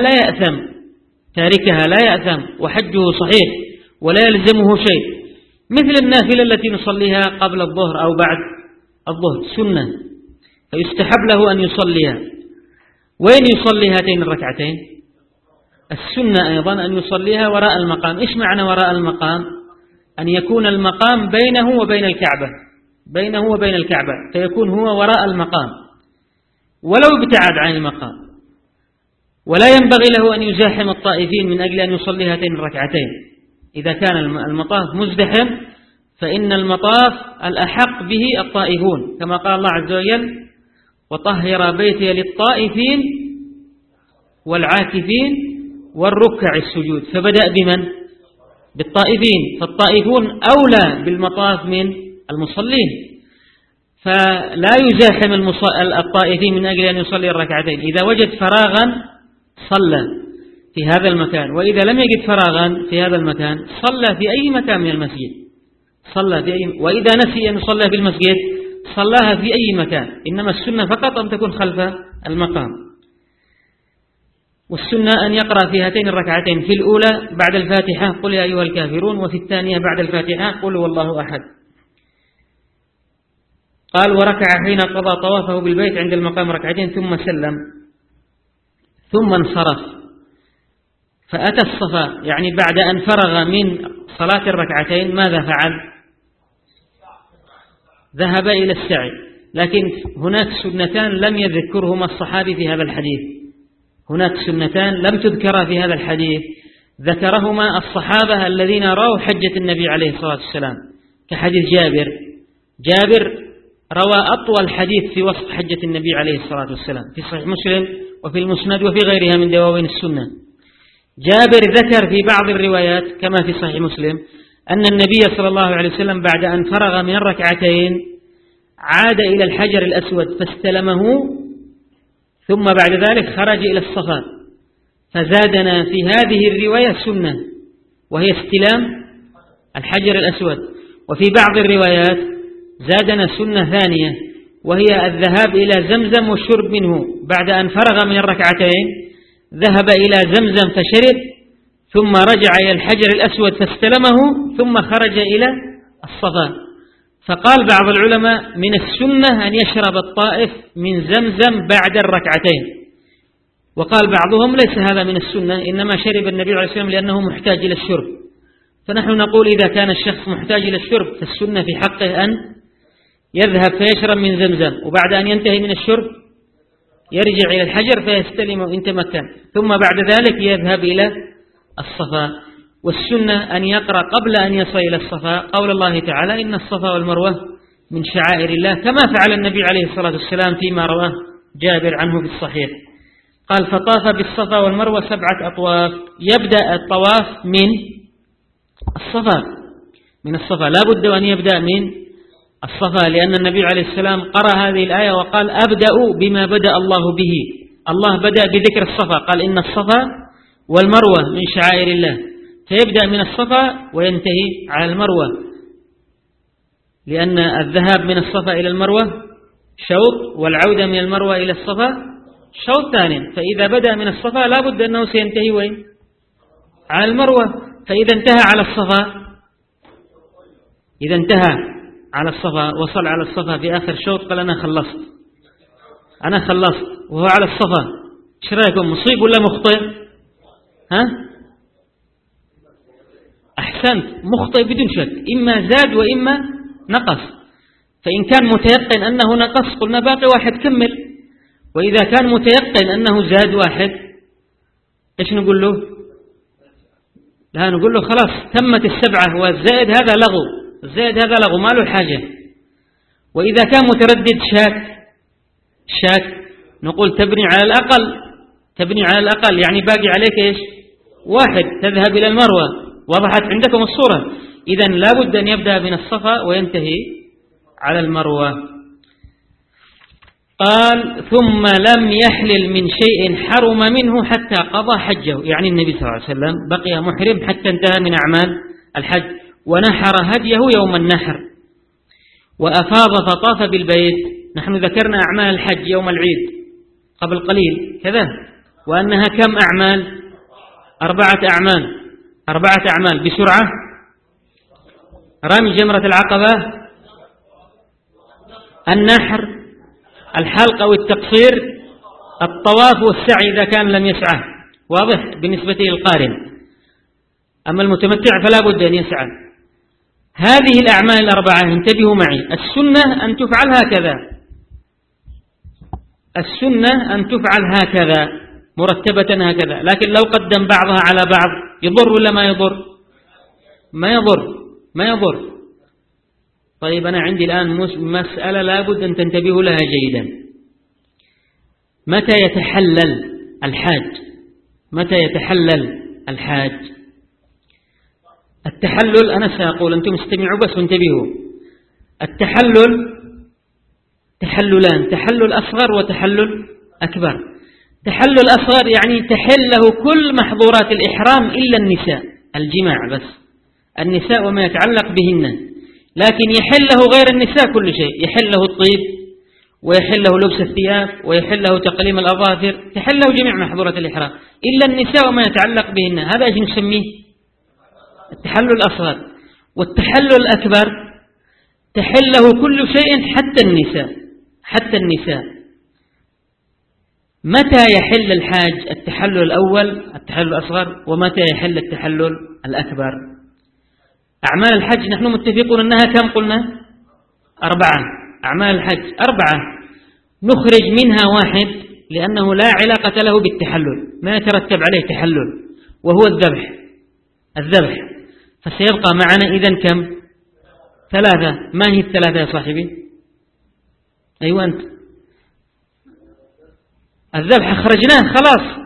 تاركها لا يأثم وحجه صحيح ولا يلزمه شيء، مثل النافلة التي نصليها قبل الظهر أو بعد الظهر، سنة. فيستحب له أن يصليها. وين يصلي هاتين الركعتين؟ السنة أيضا أن يصليها وراء المقام. إيش معنى وراء المقام؟ أن يكون المقام بينه وبين الكعبة، بينه وبين الكعبة، فيكون هو وراء المقام ولو ابتعد عن المقام. ولا ينبغي له أن يزاحم الطائفين من أجل أن يصلي هاتين الركعتين. إذا كان المطاف مزدحم فإن المطاف الأحق به الطائفون، كما قال الله عز وجل: وطهر بيتي للطائفين والعاكفين والركع السجود. فبدأ بمن؟ بالطائفين، فالطائفون أولى بالمطاف من المصلين، فلا يزاحم الطائفين من أجل أن يصلي الركعتين. إذا وجد فراغا صلى في هذا المكان، وإذا لم يجد فراغا في هذا المكان صلى في أي مكان من المسجد، صلى في أي، وإذا نسي أن يصلى في المسجد صلاها في أي مكان. إنما السنة فقط أن تكون خلف المقام. والسنة أن يقرأ في هاتين الركعتين، في الأولى بعد الفاتحة قل يا أيها الكافرون، وفي الثانية بعد الفاتحة قل والله أحد. قال: وركع حين قضى طوافه بالبيت عند المقام ركعتين ثم سلم ثم انصرف فأتى الصفا، يعني بعد أن فرغ من صلاة الركعتين ماذا فعل؟ ذهب إلى السعي. لكن هناك سنتان لم يذكرهما الصحابي في هذا الحديث، هناك سنتان لم تذكرا في هذا الحديث ذكرهما الصحابة الذين رأوا حجة النبي عليه الصلاة والسلام، كحديث جابر روى أطول حديث في وصف حجة النبي عليه الصلاة والسلام في صحيح مسلم وفي المسند وفي غيرها من دواوين السنة. جابر ذكر في بعض الروايات كما في صحيح مسلم أن النبي صلى الله عليه وسلم بعد أن فرغ من الركعتين عاد إلى الحجر الأسود فاستلمه، ثم بعد ذلك خرج إلى الصفا. فزادنا في هذه الرواية سنة وهي استلام الحجر الأسود. وفي بعض الروايات زادنا سنة ثانية وهي الذهاب إلى زمزم والشرب منه. بعد أن فرغ من الركعتين ذهب إلى زمزم فشرب، ثم رجع إلى الحجر الأسود فاستلمه، ثم خرج إلى الصفا. فقال بعض العلماء من السنة أن يشرب الطائف من زمزم بعد الركعتين، وقال بعضهم ليس هذا من السنة، إنما شرب النبي عليه الصلاة والسلام لأنه محتاج إلى الشرب. فنحن نقول إذا كان الشخص محتاج إلى الشرب فالسنة في حقه أن يذهب فيشرب من زمزم، وبعد أن ينتهي من الشرب يرجع إلى الحجر فيستلم إن تمكن، ثم بعد ذلك يذهب إلى الصفا. والسنة أن يقرأ قبل أن يصل إلى الصفا قول الله تعالى: إن الصفا والمروة من شعائر الله، كما فعل النبي عليه الصلاة والسلام فيما رواه جابر عنه في الصحيح. قال: فطاف بالصفا والمروة 7 أطواف. يبدأ الطواف من الصفا، من الصفا، لا بد أن يبدأ من الصفا، لأن النبي عليه السلام قرأ هذه الآية وقال: أبدأ بما بدأ الله به. الله بدأ بذكر الصفا، قال: إن الصفا والمروة من شعائر الله، فيبدأ من الصفا وينتهي على المروة، لأن الذهاب من الصفا إلى المروة شوط، والعودة من المروة إلى الصفا شوط ثاني. فإذا بدأ من الصفا لا بد أنه سينتهي وين؟ على المروة. فإذا انتهى على الصفا، إذا انتهى على الصفا وصل على الصفا في آخر شوط قال: أنا خلصت وهو على الصفا، ايش رأيكم؟ مصيب ولا مخطئ؟ ها؟ أحسنت، مخطئ بدون شك، إما زاد وإما نقص. فإن كان متيقن أنه نقص قلنا باقي واحد كمل، وإذا كان متيقن أنه زاد واحد إيش نقول له؟ لا، نقول له خلاص تمت 7 والزائد هذا لغو، الزائد هذا لغو ما له حاجة. وإذا كان متردد شاك نقول تبني على الأقل، يعني باقي عليك إيش؟ 1 تذهب إلى المروة. وضحت عندكم الصورة؟ إذن لا بد أن يبدأ من الصفا وينتهي على المروة. قال: ثم لم يحلل من شيء حرم منه حتى قضى حجه، يعني النبي صلى الله عليه وسلم بقي محرم حتى انتهى من أعمال الحج، ونحر هديه يوم النحر، وأفاض فطاف بالبيت. نحن ذكرنا أعمال الحج يوم العيد قبل قليل كذا، وأنها كم أعمال؟ 4 أعمال بسرعة: رمي جمرة العقبة، النحر، الحلق أو التقصير، الطواف والسعي إذا كان لم يسعى، واضح بالنسبة للقارن. أما المتمتع فلا بد أن يسعى. هذه الأعمال الأربعة انتبهوا معي، السنة أن تفعل هكذا، السنة أن تفعل هكذا مرتبة هكذا، لكن لو قدم بعضها على بعض يضر ولا ما يضر؟ ما يضر، ما يضر. طيب أنا عندي الآن مسألة لابد أن تنتبهوا لها جيدا. متى يتحلل الحاج؟ متى يتحلل الحاج؟ التحلل أنا سأقول، أنتم استمعوا بس وانتبهوا. التحلل تحللان، تحلل أصغر وتحلل أكبر. تحلل أصغر يعني تحله كل محظورات الإحرام إلا النساء، الجماع بس، النساء وما يتعلق بهن، لكن يحله غير النساء كل شيء، يحله الطيب ويحله لبس الثياب ويحله تقليم الأظافر، تحله جميع محظورات الإحرام إلا النساء وما يتعلق بهن. هذا ايش نسميه؟ التحلل الأصغر. والتحلل الأكبر تحله كل شيء حتى النساء، حتى النساء. متى يحل الحاج التحلل الأول التحلل الأصغر، ومتى يحل التحلل الأكبر؟ أعمال الحج نحن متفقون أنها كم قلنا؟ 4. أعمال الحج 4، نخرج منها واحد لأنه لا علاقة له بالتحلل، ما يترتب عليه تحلل، وهو الذبح. الذبح، فسيبقى معنا إذن كم؟ 3. ما هي ال3 يا صاحبي؟ أيوة أنت. الذبح خرجناه خلاص،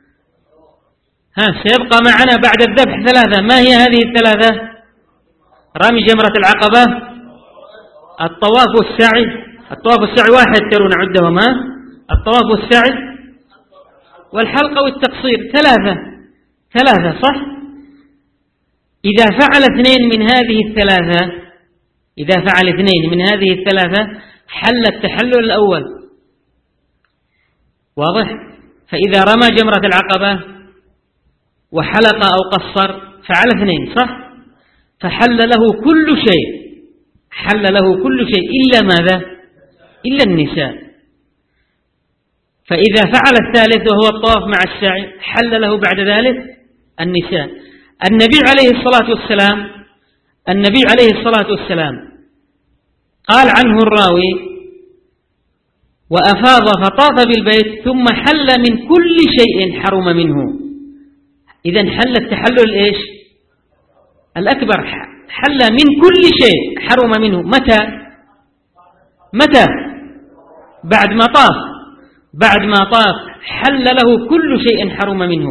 سيبقى معنا بعد الذبح 3. ما هي هذه ال3؟ رمي جمرة العقبة، الطواف والسعي. الطواف والسعي 1 ترون عدهما، الطواف والسعي والحلق والتقصير 3 صح؟ إذا فعل 2 من هذه ال3، إذا فعل 2 من هذه ال3 حل التحلل الأول، واضح؟ فإذا رمى جمرة العقبة وحلق أو قصر فعل 2 صح؟ فحل له كل شيء، حل له كل شيء إلا ماذا؟ إلا النساء. فإذا فعل الثالث وهو الطواف مع السعي حل له بعد ذلك النساء. النبي عليه الصلاة والسلام قال عنه الراوي: وأفاض فطاف بالبيت ثم حل من كل شيء حرم منه. إذن حل التحلل إيش؟ الأكبر، حل من كل شيء حرم منه. متى؟ بعد ما طاف حل له كل شيء حرم منه.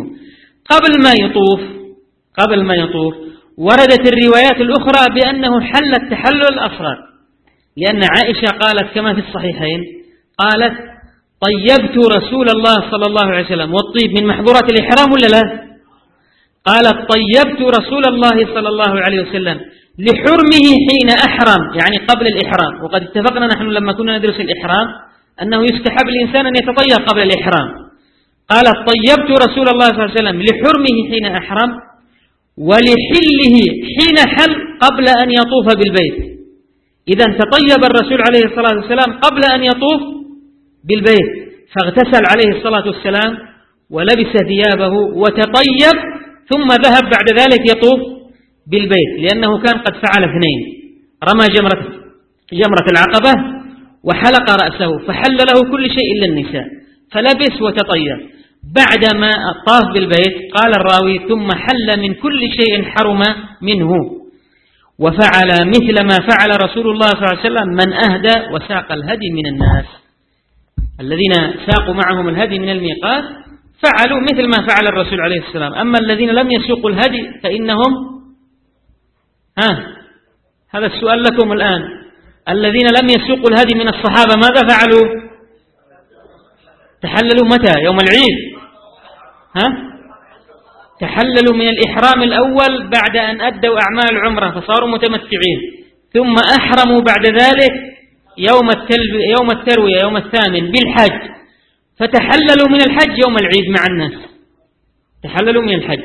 قبل ما يطوف وردت الروايات الأخرى بأنه حل التحلل الأصغر، لأن عائشة قالت كما في الصحيحين، قالت: طيبت رسول الله صلى الله عليه وسلم. والطيب من محظورات الإحرام ولا لا؟ قالت: طيبت رسول الله صلى الله عليه وسلم لحرمه حين أحرم، يعني قبل الإحرام. وقد اتفقنا نحن لما كنا ندرس الإحرام أنه يستحب الإنسان أن يتطيب قبل الإحرام. قالت: طيبت رسول الله صلى الله عليه وسلم لحرمه حين أحرم ولحله حين حل قبل أن يطوف بالبيت. إذن تطيب الرسول عليه الصلاة والسلام قبل أن يطوف بالبيت، فاغتسل عليه الصلاة والسلام ولبس ثيابه وتطيب، ثم ذهب بعد ذلك يطوف بالبيت، لأنه كان قد فعل 2: رمى جمرة العقبة وحلق رأسه، فحل له كل شيء إلا النساء، فلبس وتطيب. بعدما طاف بالبيت قال الراوي: ثم حل من كل شيء حرم منه، وفعل مثل ما فعل رسول الله صلى الله عليه وسلم من أهدى وساق الهدي من الناس. الذين ساقوا معهم الهدي من الميقات فعلوا مثل ما فعل الرسول عليه السلام. أما الذين لم يسوقوا الهدي فإنهم هذا السؤال لكم الآن. الذين لم يسوقوا الهدي من الصحابة ماذا فعلوا؟ تحللوا متى؟ يوم العيد. تحللوا من الإحرام الأول بعد أن أدوا أعمال العمرة فصاروا متمتعين، ثم أحرموا بعد ذلك يوم التروية يوم 8 بالحج، فتحللوا من الحج يوم العيد مع الناس، تحللوا من الحج.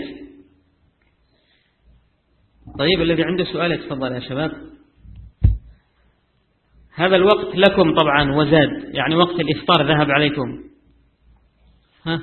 طيب الذي عنده سؤال يتفضل يا شباب. هذا الوقت لكم طبعا وزاد، يعني وقت الإفطار ذهب عليكم. ها؟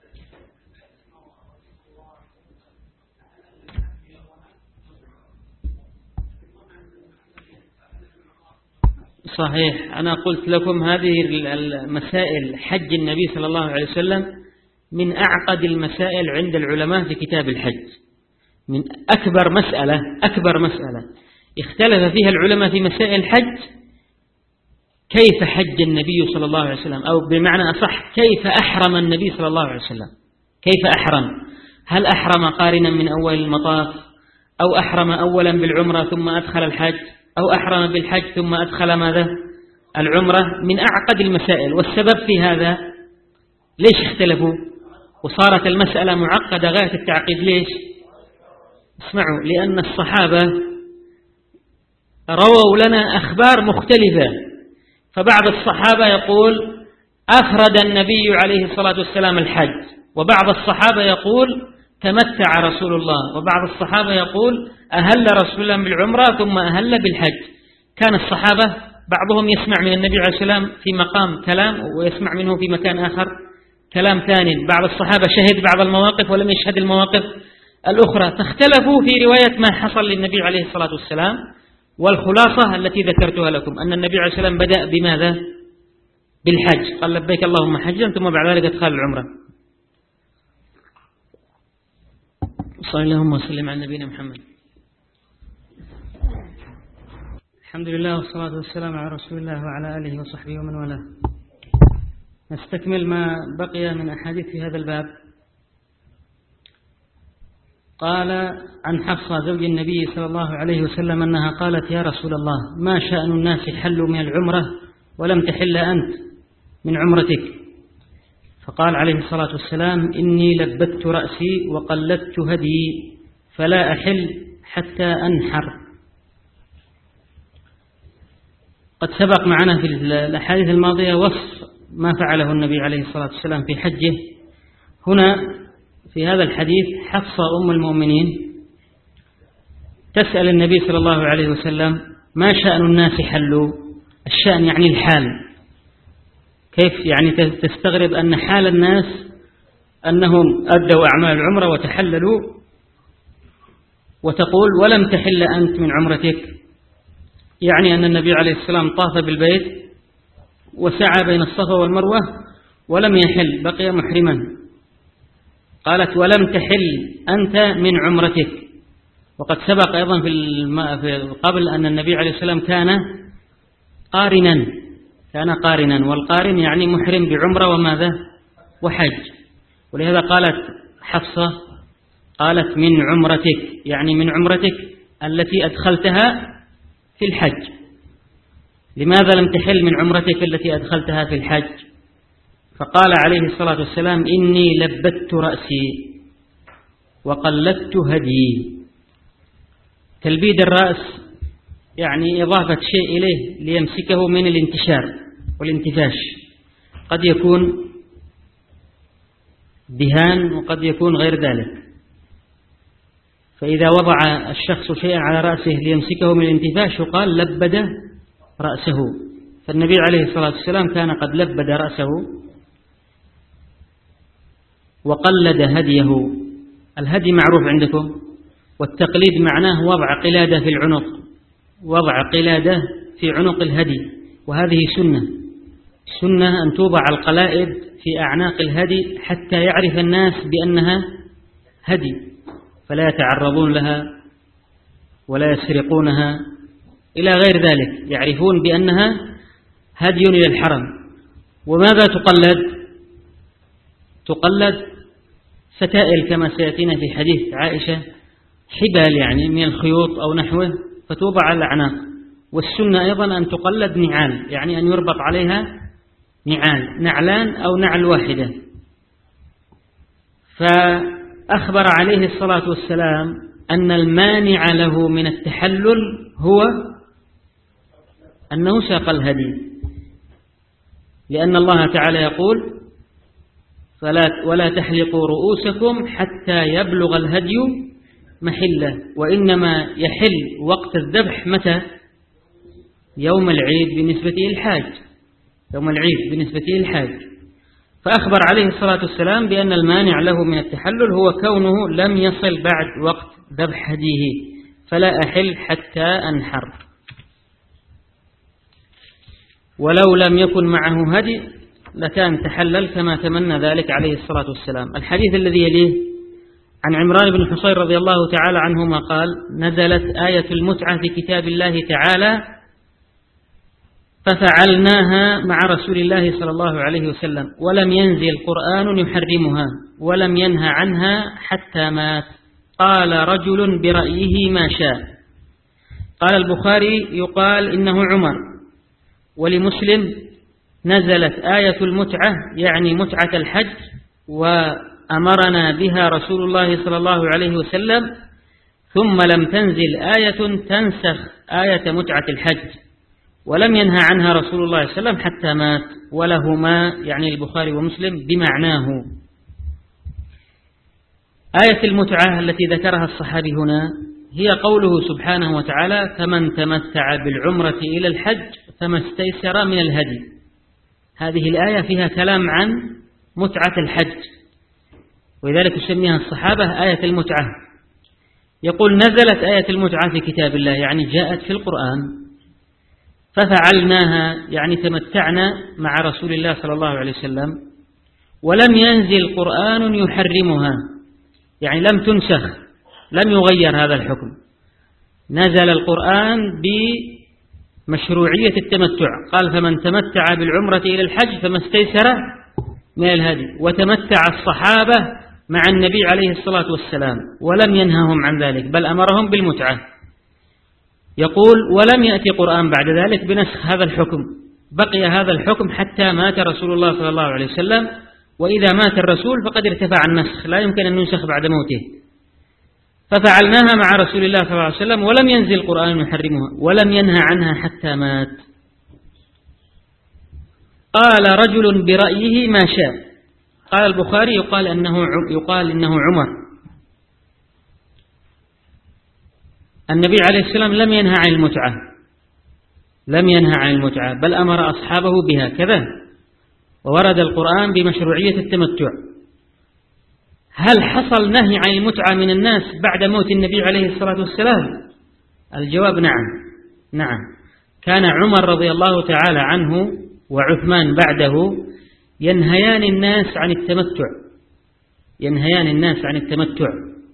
صحيح، أنا قلت لكم هذه المسائل حج النبي صلى الله عليه وسلم من أعقد المسائل عند العلماء في كتاب الحج، من أكبر مسألة اختلف فيها العلماء في مسائل الحج، كيف حج النبي صلى الله عليه وسلم، أو بمعنى أصح كيف أحرم النبي صلى الله عليه وسلم، كيف أحرم، هل أحرم قارنا من أول المطاف، أو أحرم أولا بالعمرة ثم أدخل الحج، أو أحرم بالحج ثم أدخل ماذا؟ العمرة. من أعقد المسائل، والسبب في هذا ليش اختلفوا وصارت المسألة معقدة غاية التعقيد؟ ليش؟ اسمعوا، لأن الصحابة رووا لنا أخبار مختلفة، فبعض الصحابة يقول أفرد النبي عليه الصلاة والسلام الحج، وبعض الصحابة يقول تمتع رسول الله، وبعض الصحابة يقول أهل رسول الله بالعمرة ثم أهل بالحج. كان الصحابة بعضهم يسمع من النبي عليه السلام في مقام كلام، ويسمع منه في مكان آخر كلام ثاني، بعض الصحابة شهد بعض المواقف ولم يشهد المواقف الأخرى، فاختلفوا في رواية ما حصل للنبي عليه الصلاة والسلام. والخلاصة التي ذكرتها لكم أن النبي عليه السلام بدأ بماذا؟ بالحج، قال لبيك اللهم حجا، ثم بعد ذلك ادخل العمرة. صلى اللهم وسلم على نبينا محمد. الحمد لله والصلاة والسلام على رسول الله وعلى آله وصحبه ومن والاه. نستكمل ما بقي من أحاديث في هذا الباب. قال عن حفصة زوج النبي صلى الله عليه وسلم أنها قالت يا رسول الله ما شأن الناس حلوا من العمرة ولم تحل أنت من عمرتك؟ فقال عليه الصلاة والسلام إني لبت رأسي وقلدت هدي فلا أحل حتى أنحر. قد سبق معنا في الأحاديث الماضية وصف ما فعله النبي عليه الصلاة والسلام في حجه. هنا في هذا الحديث حفصة أم المؤمنين تسأل النبي صلى الله عليه وسلم ما شأن الناس حلوا؟ الشأن يعني الحال، كيف يعني تستغرب أن حال الناس أنهم أدوا أعمال العمرة وتحللوا، وتقول ولم تحل أنت من عمرتك، يعني أن النبي عليه السلام طاف بالبيت وسعى بين الصفا والمروة ولم يحل، بقي محرما. قالت ولم تحل أنت من عمرتك. وقد سبق أيضا في قبل أن النبي عليه السلام كان قارنا، والقارن يعني محرم بعمرة وماذا؟ وحج. ولهذا قالت حفصة قالت من عمرتك، يعني من عمرتك التي أدخلتها في الحج. لماذا لم تحل من عمرتك التي أدخلتها في الحج؟ فقال عليه الصلاة والسلام إني لبت رأسي وقلدت هدي. تلبيد الرأس يعني إضافة شيء إليه ليمسكه من الانتشار والانتفاش، قد يكون دهان وقد يكون غير ذلك. فإذا وضع الشخص شيئا على رأسه ليمسكه من الانتفاش يقال لبد رأسه. فالنبي عليه الصلاة والسلام كان قد لبد رأسه وقلد هديه. الهدي معروف عندكم، والتقليد معناه وضع قلادة في العنق، وضع قلادة في عنق الهدي، وهذه سنة أن توضع القلائد في أعناق الهدي حتى يعرف الناس بأنها هدي، فلا يتعرضون لها ولا يسرقونها إلى غير ذلك، يعرفون بأنها هدي إلى الحرم. وماذا تقلد ستائل كما سيأتينا في حديث عائشة، حبال يعني من الخيوط أو نحوه، فتوضع على الأعناق. والسنة أيضا أن تقلد نعال، يعني أن يربط عليها نعلان أو نعل واحدة. فأخبر عليه الصلاة والسلام أن المانع له من التحلل هو أنه ساق الهدي، لأن الله تعالى يقول ولا تحلقوا رؤوسكم حتى يبلغ الهدي محله. وإنما يحل وقت الذبح متى؟ يوم العيد بالنسبة للحاج، يوم العيد بالنسبة للحاج. فأخبر عليه الصلاة والسلام بأن المانع له من التحلل هو كونه لم يصل بعد وقت ذبح هديه، فلا أحل حتى أنحر. ولو لم يكن معه هدي لكان تحلل كما تمنى ذلك عليه الصلاة والسلام. الحديث الذي يليه عن عمران بن حصين رضي الله تعالى عنهما قال: نزلت آية المتعة في كتاب الله تعالى ففعلناها مع رسول الله صلى الله عليه وسلم، ولم ينزل قرآن يحرمها ولم ينهى عنها حتى مات. قال رجل برأيه ما شاء. قال البخاري يقال إنه عمر. ولمسلم: نزلت آية المتعة يعني متعة الحج وأمرنا بها رسول الله صلى الله عليه وسلم، ثم لم تنزل آية تنسخ آية متعة الحج ولم ينهى عنها رسول الله صلى الله عليه وسلم حتى مات. ولهما يعني البخاري ومسلم بمعناه. آية المتعة التي ذكرها الصحابي هنا هي قوله سبحانه وتعالى: فمن تمتع بالعمرة إلى الحج فما استيسر من الهدي. هذه الآية فيها كلام عن متعة الحج، ولذلك يسميها الصحابة آية المتعة. يقول: نزلت آية المتعة في كتاب الله يعني جاءت في القرآن. ففعلناها يعني تمتعنا مع رسول الله صلى الله عليه وسلم. ولم ينزل قرآن يحرمها يعني لم تنسخ، لم يغير هذا الحكم. نزل القرآن بمشروعية التمتع. قال: فمن تمتع بالعمرة إلى الحج فما استيسر من الهدي. وتمتع الصحابة مع النبي عليه الصلاة والسلام ولم ينههم عن ذلك، بل أمرهم بالمتعة. يقول: ولم يأتي قرآن بعد ذلك بنسخ هذا الحكم، بقي هذا الحكم حتى مات رسول الله صلى الله عليه وسلم. وإذا مات الرسول فقد ارتفع النسخ، لا يمكن أن ينسخ بعد موته. ففعلناها مع رسول الله صلى الله عليه وسلم ولم ينزل قرآن يحرمها ولم ينهى عنها حتى مات. قال رجل برأيه ما شاء. قال البخاري يقال إنه عمر. النبي عليه السلام لم ينهى عن المتعة، لم ينهى عن المتعة، بل أمر أصحابه بها كذا. وورد القرآن بمشروعية التمتع. هل حصل نهي عن المتعة من الناس بعد موت النبي عليه الصلاة والسلام؟ الجواب نعم، نعم. كان عمر رضي الله تعالى عنه وعثمان بعده ينهيان الناس عن التمتع، ينهيان الناس عن التمتع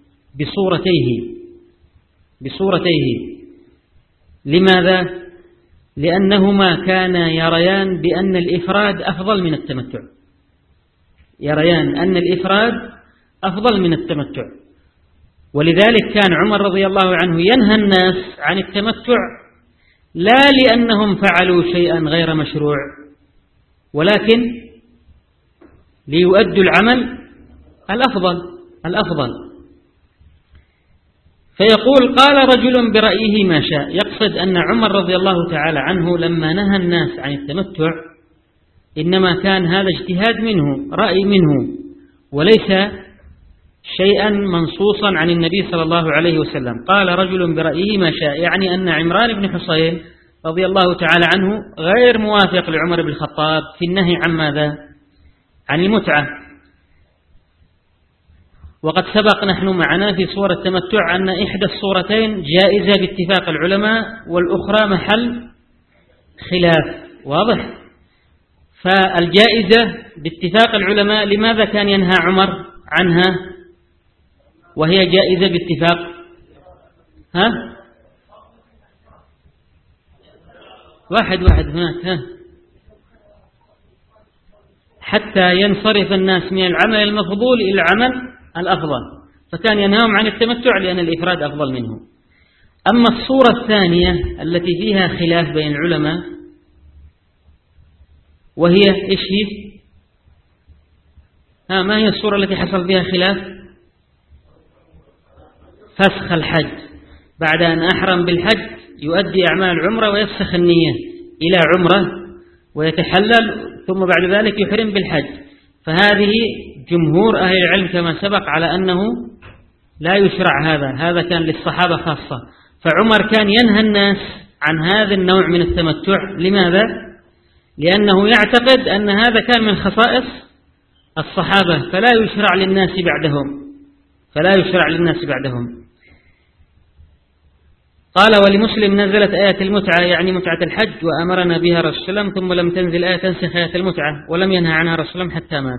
بصورتيه. لماذا؟ لأنهما كانا يريان بأن الإفراد أفضل من التمتع، يريان أن الإفراد أفضل من التمتع. ولذلك كان عمر رضي الله عنه ينهى الناس عن التمتع لا لأنهم فعلوا شيئا غير مشروع، ولكن ليؤدوا العمل الأفضل. فيقول: قال رجل برأيه ما شاء، يقصد أن عمر رضي الله تعالى عنه لما نهى الناس عن التمتع إنما كان هذا اجتهاد منه، رأي منه، وليس شيئا منصوصا عن النبي صلى الله عليه وسلم. قال رجل برأيه ما شاء يعني أن عمران بن حصين رضي الله تعالى عنه غير موافق لعمر بن الخطاب في النهي عن ماذا؟ عن المتعة. وقد سبق نحن معنا في صورة التمتع أن إحدى الصورتين جائزة باتفاق العلماء والأخرى محل خلاف، واضح؟ فالجائزة باتفاق العلماء لماذا كان ينهى عمر عنها وهي جائزة باتفاق؟ واحد هناك حتى ينصرف الناس من العمل المفضول إلى العمل الأفضل، فكان ينهاهم عن التمتع لأن الإفراد أفضل منه. أما الصورة الثانية التي فيها خلاف بين العلماء وهي إيش هي؟ ما هي الصورة التي حصل فيها خلاف؟ فسخ الحج، بعد أن أحرم بالحج يؤدي أعمال العمرة ويفسخ النية إلى عمرة ويتحلل، ثم بعد ذلك يحرم بالحج. فهذه جمهور أهل العلم كما سبق على أنه لا يشرع هذا كان للصحابة خاصة. فعمر كان ينهى الناس عن هذا النوع من التمتع. لماذا؟ لأنه يعتقد أن هذا كان من خصائص الصحابة فلا يشرع للناس بعدهم. قال ولمسلم نزلت آية المتعة، يعني متعة الحج، وأمرنا بها رسول الله صلى الله عليه وسلم، ثم لم تنزل آية تنسخ آية المتعة ولم ينهى عنها رسول الله حتى مات.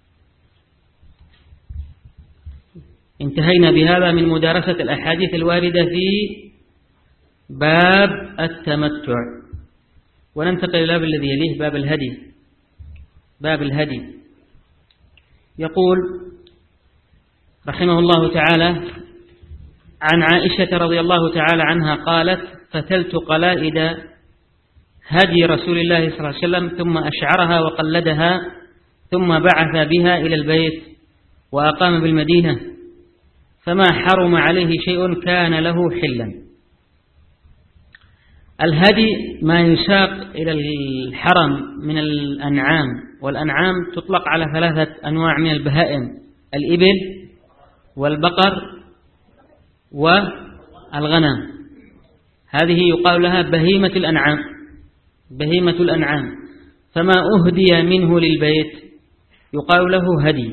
انتهينا بهذا من مدارسة الأحاديث الواردة في باب التمتع، وننتقل إلى الباب الذي يليه باب الهدي. يقول رحمه الله تعالى عن عائشة رضي الله تعالى عنها قالت: فتلت قلائد هدي رسول الله صلى الله عليه وسلم ثم أشعرها وقلدها ثم بعث بها إلى البيت وأقام بالمدينة فما حرم عليه شيء كان له حلا. الهدي ما يساق إلى الحرم من الأنعام، والأنعام تطلق على 3 أنواع من البهائم: الإبل والبقر والغنم. هذه يقال لها بهيمة الأنعام. فما أهدي منه للبيت يقال له هدي.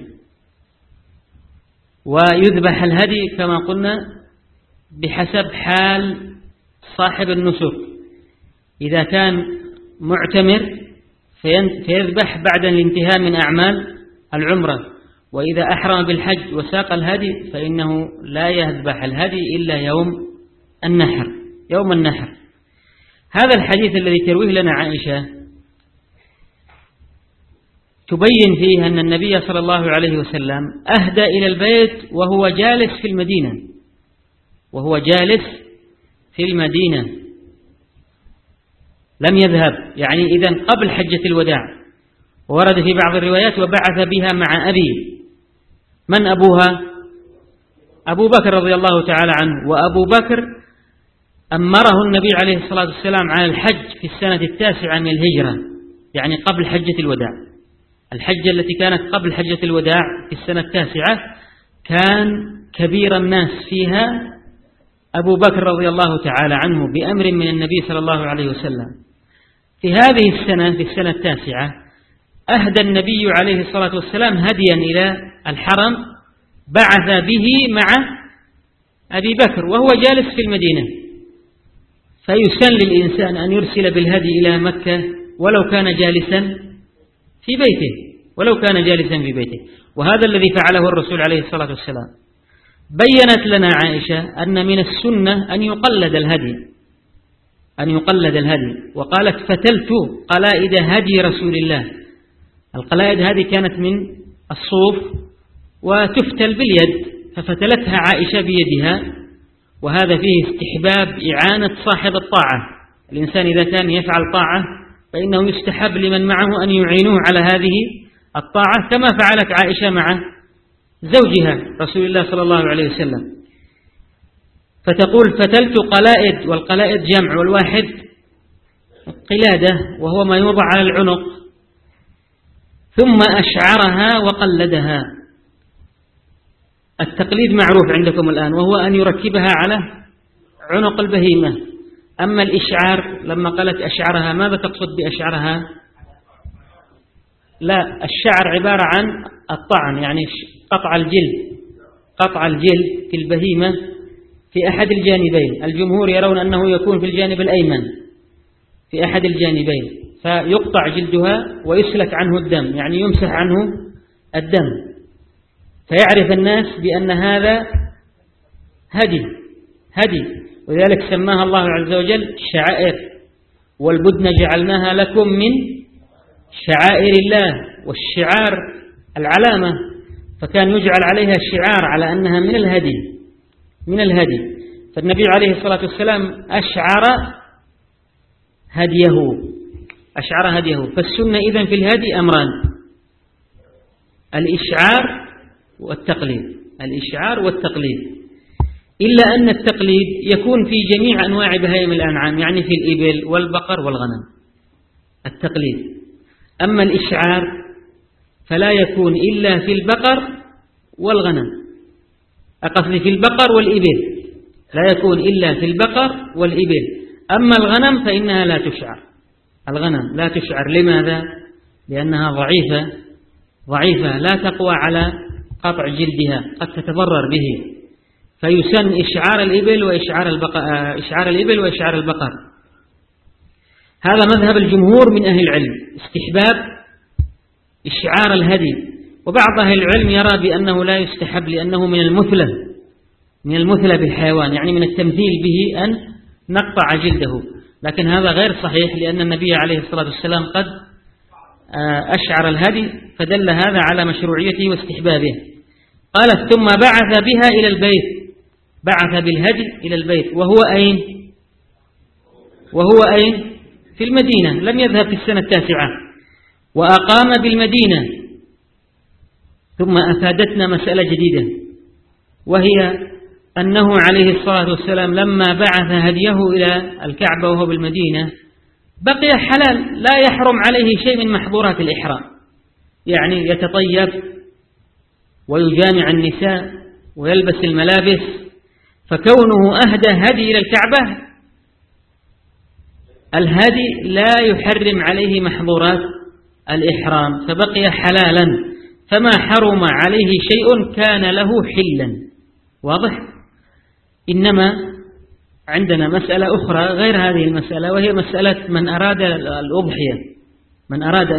ويذبح الهدي كما قلنا بحسب حال صاحب النسك، إذا كان معتمر فيذبح بعد الانتهاء من أعمال العمرة، وإذا أحرم بالحج وساق الهدي فإنه لا يذبح الهدي إلا يوم النحر. هذا الحديث الذي ترويه لنا عائشة تبين فيه أن النبي صلى الله عليه وسلم أهدى إلى البيت وهو جالس في المدينة لم يذهب، يعني إذن قبل حجة الوداع. ورد في بعض الروايات وبعث بها مع أبي. من أبوها؟ أبو بكر رضي الله تعالى عنه. وأبو بكر أمره النبي عليه الصلاة والسلام على الحج في السنة 9 من الهجرة، يعني قبل حجة الوداع. الحجة التي كانت قبل حجة الوداع في السنة 9 كان كبير الناس فيها أبو بكر رضي الله تعالى عنه بأمر من النبي صلى الله عليه وسلم. في هذه السنة، في السنة 9، أهدى النبي عليه الصلاة والسلام هديا إلى الحرم بعث به مع أبي بكر وهو جالس في المدينة. فيسن للإنسان أن يرسل بالهدي إلى مكة ولو كان جالسا في بيته، وهذا الذي فعله الرسول عليه الصلاة والسلام. بيّنت لنا عائشة أن من السنة أن يقلد الهدي، وقالت: فتلت قلائد هدي رسول الله. القلائد هذه كانت من الصوف وتفتل باليد، ففتلتها عائشة بيدها، وهذا فيه استحباب إعانة صاحب الطاعة. الإنسان إذا كان يفعل طاعة فإنه يستحب لمن معه أن يعينوه على هذه الطاعة، كما فعلت عائشة مع زوجها رسول الله صلى الله عليه وسلم. فتقول: فتلت قلائد، والقلائد جمع، والواحد قلادة وهو ما يوضع على العنق، ثم أشعرها وقلدها. التقليد معروف عندكم الآن، وهو أن يركبها على عنق البهيمة. أما الإشعار لما قالت أشعرها، ماذا تقصد بأشعرها؟ لا، الشعر عبارة عن الطعن، يعني قطع الجلد في البهيمة في أحد الجانبين. الجمهور يرون أنه يكون في الجانب الأيمن في أحد الجانبين، فيقطع جلدها ويسلك عنه الدم، يعني يمسح عنه الدم، فيعرف الناس بأن هذا هدي. ولذلك سماها الله عز وجل شعائر: والبدن جعلناها لكم من شعائر الله. والشعار العلامة، فكان يجعل عليها الشعار على أنها من الهدي. فالنبي عليه الصلاة والسلام أشعر هديه. فالسنة إذن في الهدي أمران: الإشعار والتقليد. إلا أن التقليد يكون في جميع أنواع بهائم الأنعام، يعني في الإبل والبقر والغنم التقليد. أما الإشعار فلا يكون إلا في البقر والغنم، أقصد في البقر والإبل، لا يكون إلا في البقر والإبل. أما الغنم فإنها لا تشعر. الغنم لا تشعر. لماذا؟ لأنها ضعيفة لا تقوى على قطع جلدها، قد تتضرر به، فيسن إشعار الإبل وإشعار البقر. هذا مذهب الجمهور من أهل العلم، استحباب إشعار الهدي. وبعض أهل العلم يرى بأنه لا يستحب لأنه من المثلة بالحيوان، يعني من التمثيل به أن نقطع جلده، لكن هذا غير صحيح لأن النبي عليه الصلاة والسلام قد أشعر الهدي، فدل هذا على مشروعيته واستحبابه. قالت ثم بعث بها إلى البيت، بعث بالهدي إلى البيت، وهو أين؟ في المدينة، لم يذهب في السنة 9 وأقام بالمدينة. ثم أفادتنا مسألة جديدة، وهي أنه عليه الصلاة والسلام لما بعث هديه إلى الكعبة وهو بالمدينة بقي حلال، لا يحرم عليه شيء من محظورات الإحرام، يعني يتطيب ويجامع النساء ويلبس الملابس، فكونه أهدى هدي إلى الكعبة الهدي لا يحرم عليه محظورات الإحرام، فبقي حلالا، فما حرم عليه شيء كان له حلا. واضح؟ إنما عندنا مسألة أخرى غير هذه المسألة، وهي مسألة من أراد الأضحية، من أراد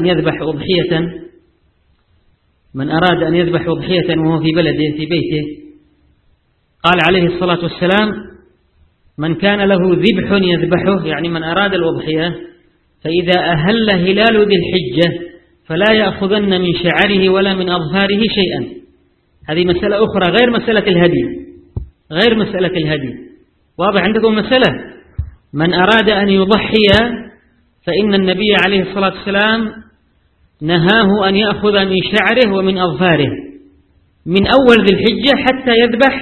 أن يذبح أضحية وهو في بلده في بيته. قال عليه الصلاة والسلام من كان له ذبح يذبحه، يعني من أراد الأضحية، فإذا أهل هلال ذي الحجة فلا يأخذن من شعره ولا من أظفاره شيئا. هذه مسألة أخرى غير مسألة الهدي. واضح عندكم مسألة؟ من أراد أن يضحي فإن النبي عليه الصلاة والسلام نهاه أن يأخذ من شعره ومن أظفاره من أول ذي الحجة حتى يذبح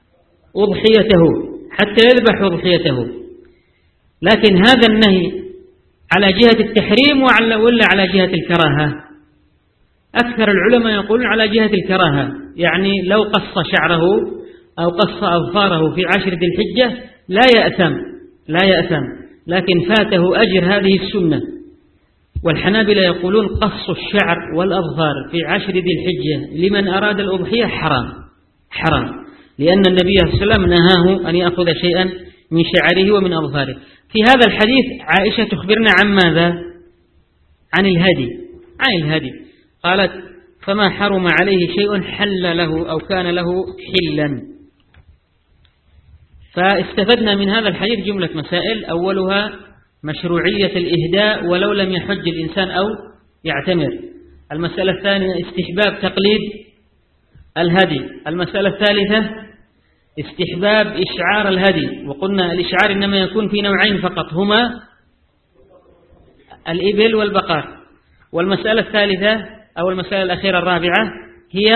أضحيته. لكن هذا النهي على جهة التحريم ولا على جهة الكراهة؟ أكثر العلماء يقولون على جهة الكراهة، يعني لو قص شعره أو قص أظفاره في 10 ذي الحجة لا يأثم، لكن فاته أجر هذه السنة. والحنابلة يقولون قص الشعر والأظفار في 10 ذي الحجة لمن أراد الأضحية حرام، لأن النبي صلى الله عليه وسلم نهاه أن يأخذ شيئا من شعره ومن أظفاره. في هذا الحديث عائشة تخبرنا عن ماذا؟ عن الهدي. قالت فما حرم عليه شيء حل له أو كان له حلا. فاستفدنا من هذا الحديث جملة مسائل، أولها مشروعية الإهداء ولو لم يحج الإنسان أو يعتمر. المسألة الثانية استحباب تقليد الهدي. المسألة الثالثة استحباب إشعار الهدي، وقلنا الإشعار إنما يكون في نوعين فقط، هما الإبل والبقر. والمسألة الثالثة أو المسألة الأخيرة الرابعة هي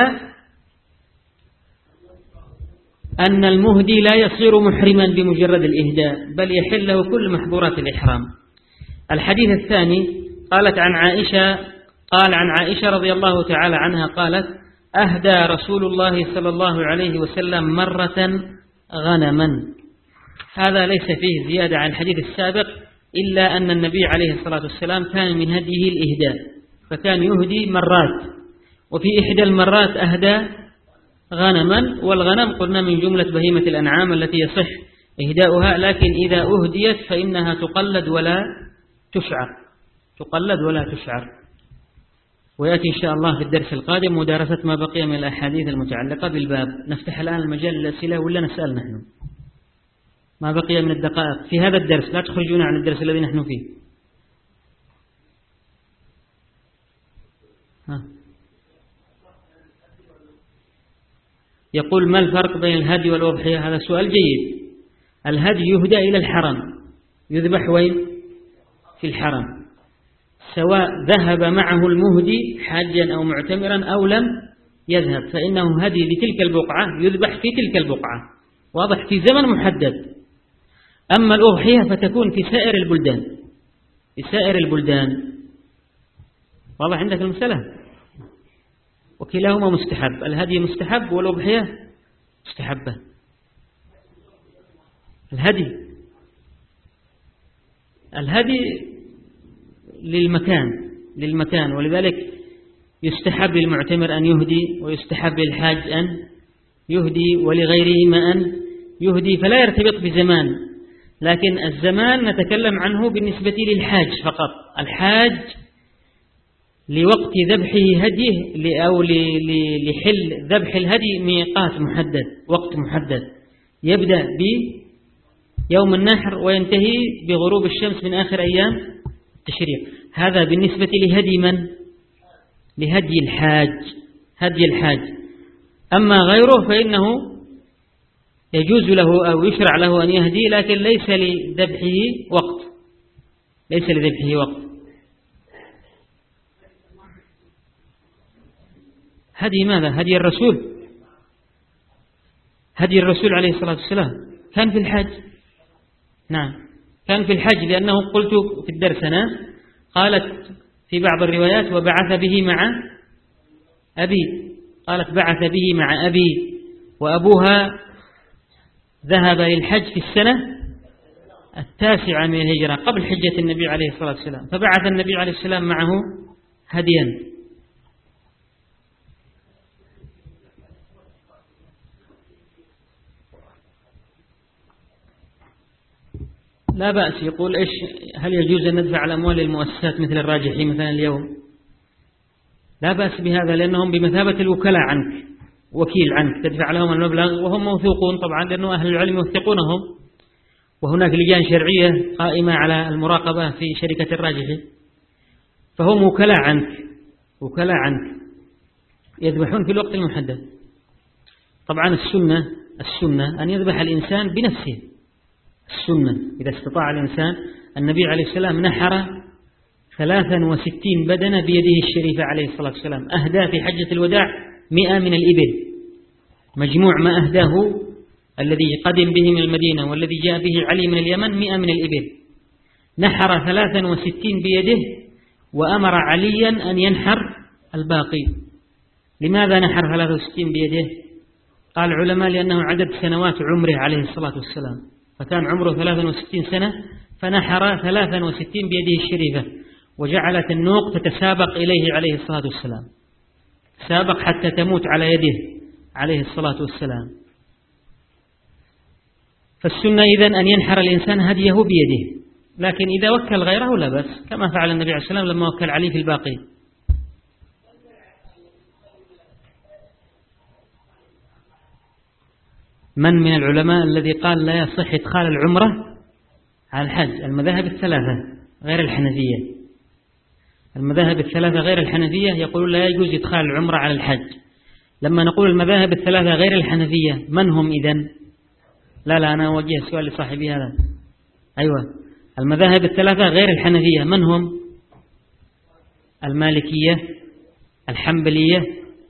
أن المهدي لا يصير محرما بمجرد الإهداء، بل يحل له كل محظورات الإحرام. الحديث الثاني قال عن عائشة رضي الله تعالى عنها قالت أهدى رسول الله صلى الله عليه وسلم مرة غنما. هذا ليس فيه زيادة عن الحديث السابق، إلا أن النبي عليه الصلاة والسلام كان من هديه الإهداء، فكان يهدي مرات، وفي إحدى المرات أهدى غنما. والغنم قلنا من جملة بهيمة الأنعام التي يصح إهداؤها، لكن إذا أهديت فإنها تقلد ولا تشعر. ويأتي إن شاء الله في الدرس القادم مدارسة ما بقي من الأحاديث المتعلقة بالباب. نفتح الآن المجال للأسئلة ولا نسأل نحن؟ ما بقي من الدقائق في هذا الدرس، لا تخرجون عن الدرس الذي نحن فيه. يقول ما الفرق بين الهدي والأضحية؟ هذا سؤال جيد. الهدي يهدى إلى الحرم، يذبح وين؟ في الحرم، سواء ذهب معه المهدي حاجا أو معتمرا أو لم يذهب، فإنه هدي لتلك البقعة يذبح في تلك البقعة، واضح، في زمن محدد. أما الأضحية فتكون في سائر البلدان. واضح عندك المسألة؟ وكلاهما مستحب، الهدي مستحب والأضحية مستحبة. الهدي الهدي للمكان، ولذلك يستحب للمعتمر أن يهدي، ويستحب للحاج أن يهدي، ولغيره ما أن يهدي، فلا يرتبط بزمان. لكن الزمان نتكلم عنه بالنسبة للحاج فقط. الحاج لوقت ذبحه هديه أو لحل ذبح الهدي ميقات محدد، وقت محدد، يبدأ بيوم النحر وينتهي بغروب الشمس من آخر أيام التشريق. هذا بالنسبة لهدي من؟ لهدي الحاج. أما غيره فإنه يجوز له أو يشرع له أن يهدي، لكن ليس لذبحه وقت. هدي ماذا؟ هدي الرسول عليه الصلاة والسلام كان في الحج. نعم، كان في الحج، لأنه قلت في الدرس أنا قالت في بعض الروايات وبعث به مع أبي، قالت بعث به مع أبي، وأبوها ذهب للحج في السنة 9 من الهجرة قبل حجة النبي عليه الصلاة والسلام، فبعث النبي عليه السلام معه هديا. لا بأس. يقول إيش، هل يجوز أن ندفع الأموال للمؤسسات مثل الراجحي مثلا اليوم؟ لا بأس بهذا، لأنهم بمثابة الوكلاء عنك، وكيل عنك، تدفع لهم المبلغ وهم موثوقون طبعا، لأنه أهل العلم يوثقونهم، وهناك لجان شرعية قائمة على المراقبة في شركة الراجحي، فهم وكلاء عنك يذبحون في الوقت المحدد. طبعا السنة أن يذبح الإنسان بنفسه. السنة إذا استطاع الإنسان، النبي عليه السلام نحر 63 بدنة بيده الشريفة عليه الصلاة والسلام، أهدى في حجة الوداع 100 من الإبل، مجموع ما أهداه الذي قدم به من المدينة والذي جاء به علي من اليمن 100 من الإبل. نحر 63 بيده، وأمر عليا أن ينحر الباقي. لماذا نحر 63 بيده؟ قال العلماء لأنه عدد سنوات عمره عليه الصلاة والسلام، فكان عمره 63 سنة، فنحر 63 بيده الشريفة، وجعلت النوق تتسابق إليه عليه الصلاة والسلام، سابق حتى تموت على يده عليه الصلاة والسلام. فالسنة إذن أن ينحر الإنسان هديه بيده، لكن إذا وكل غيره لا بأس، كما فعل النبي عليه الصلاة والسلام لما وكل علي في الباقي. من العلماء الذي قال لا يصح إدخال العمرة على الحج؟ المذاهب الثلاثة غير الحنفية. المذاهب الثلاثة غير الحنفية يقولون لا يجوز إدخال العمرة على الحج. لما نقول المذاهب الثلاثة غير الحنفية، من هم إذن؟ لا أنا أوجه السؤال لصاحبي هذا. أيوة، المذاهب الثلاثة غير الحنفية من هم؟ المالكية، الحنبلية،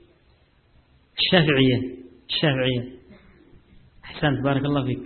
الشافعية. أحسنت، بارك الله فيك.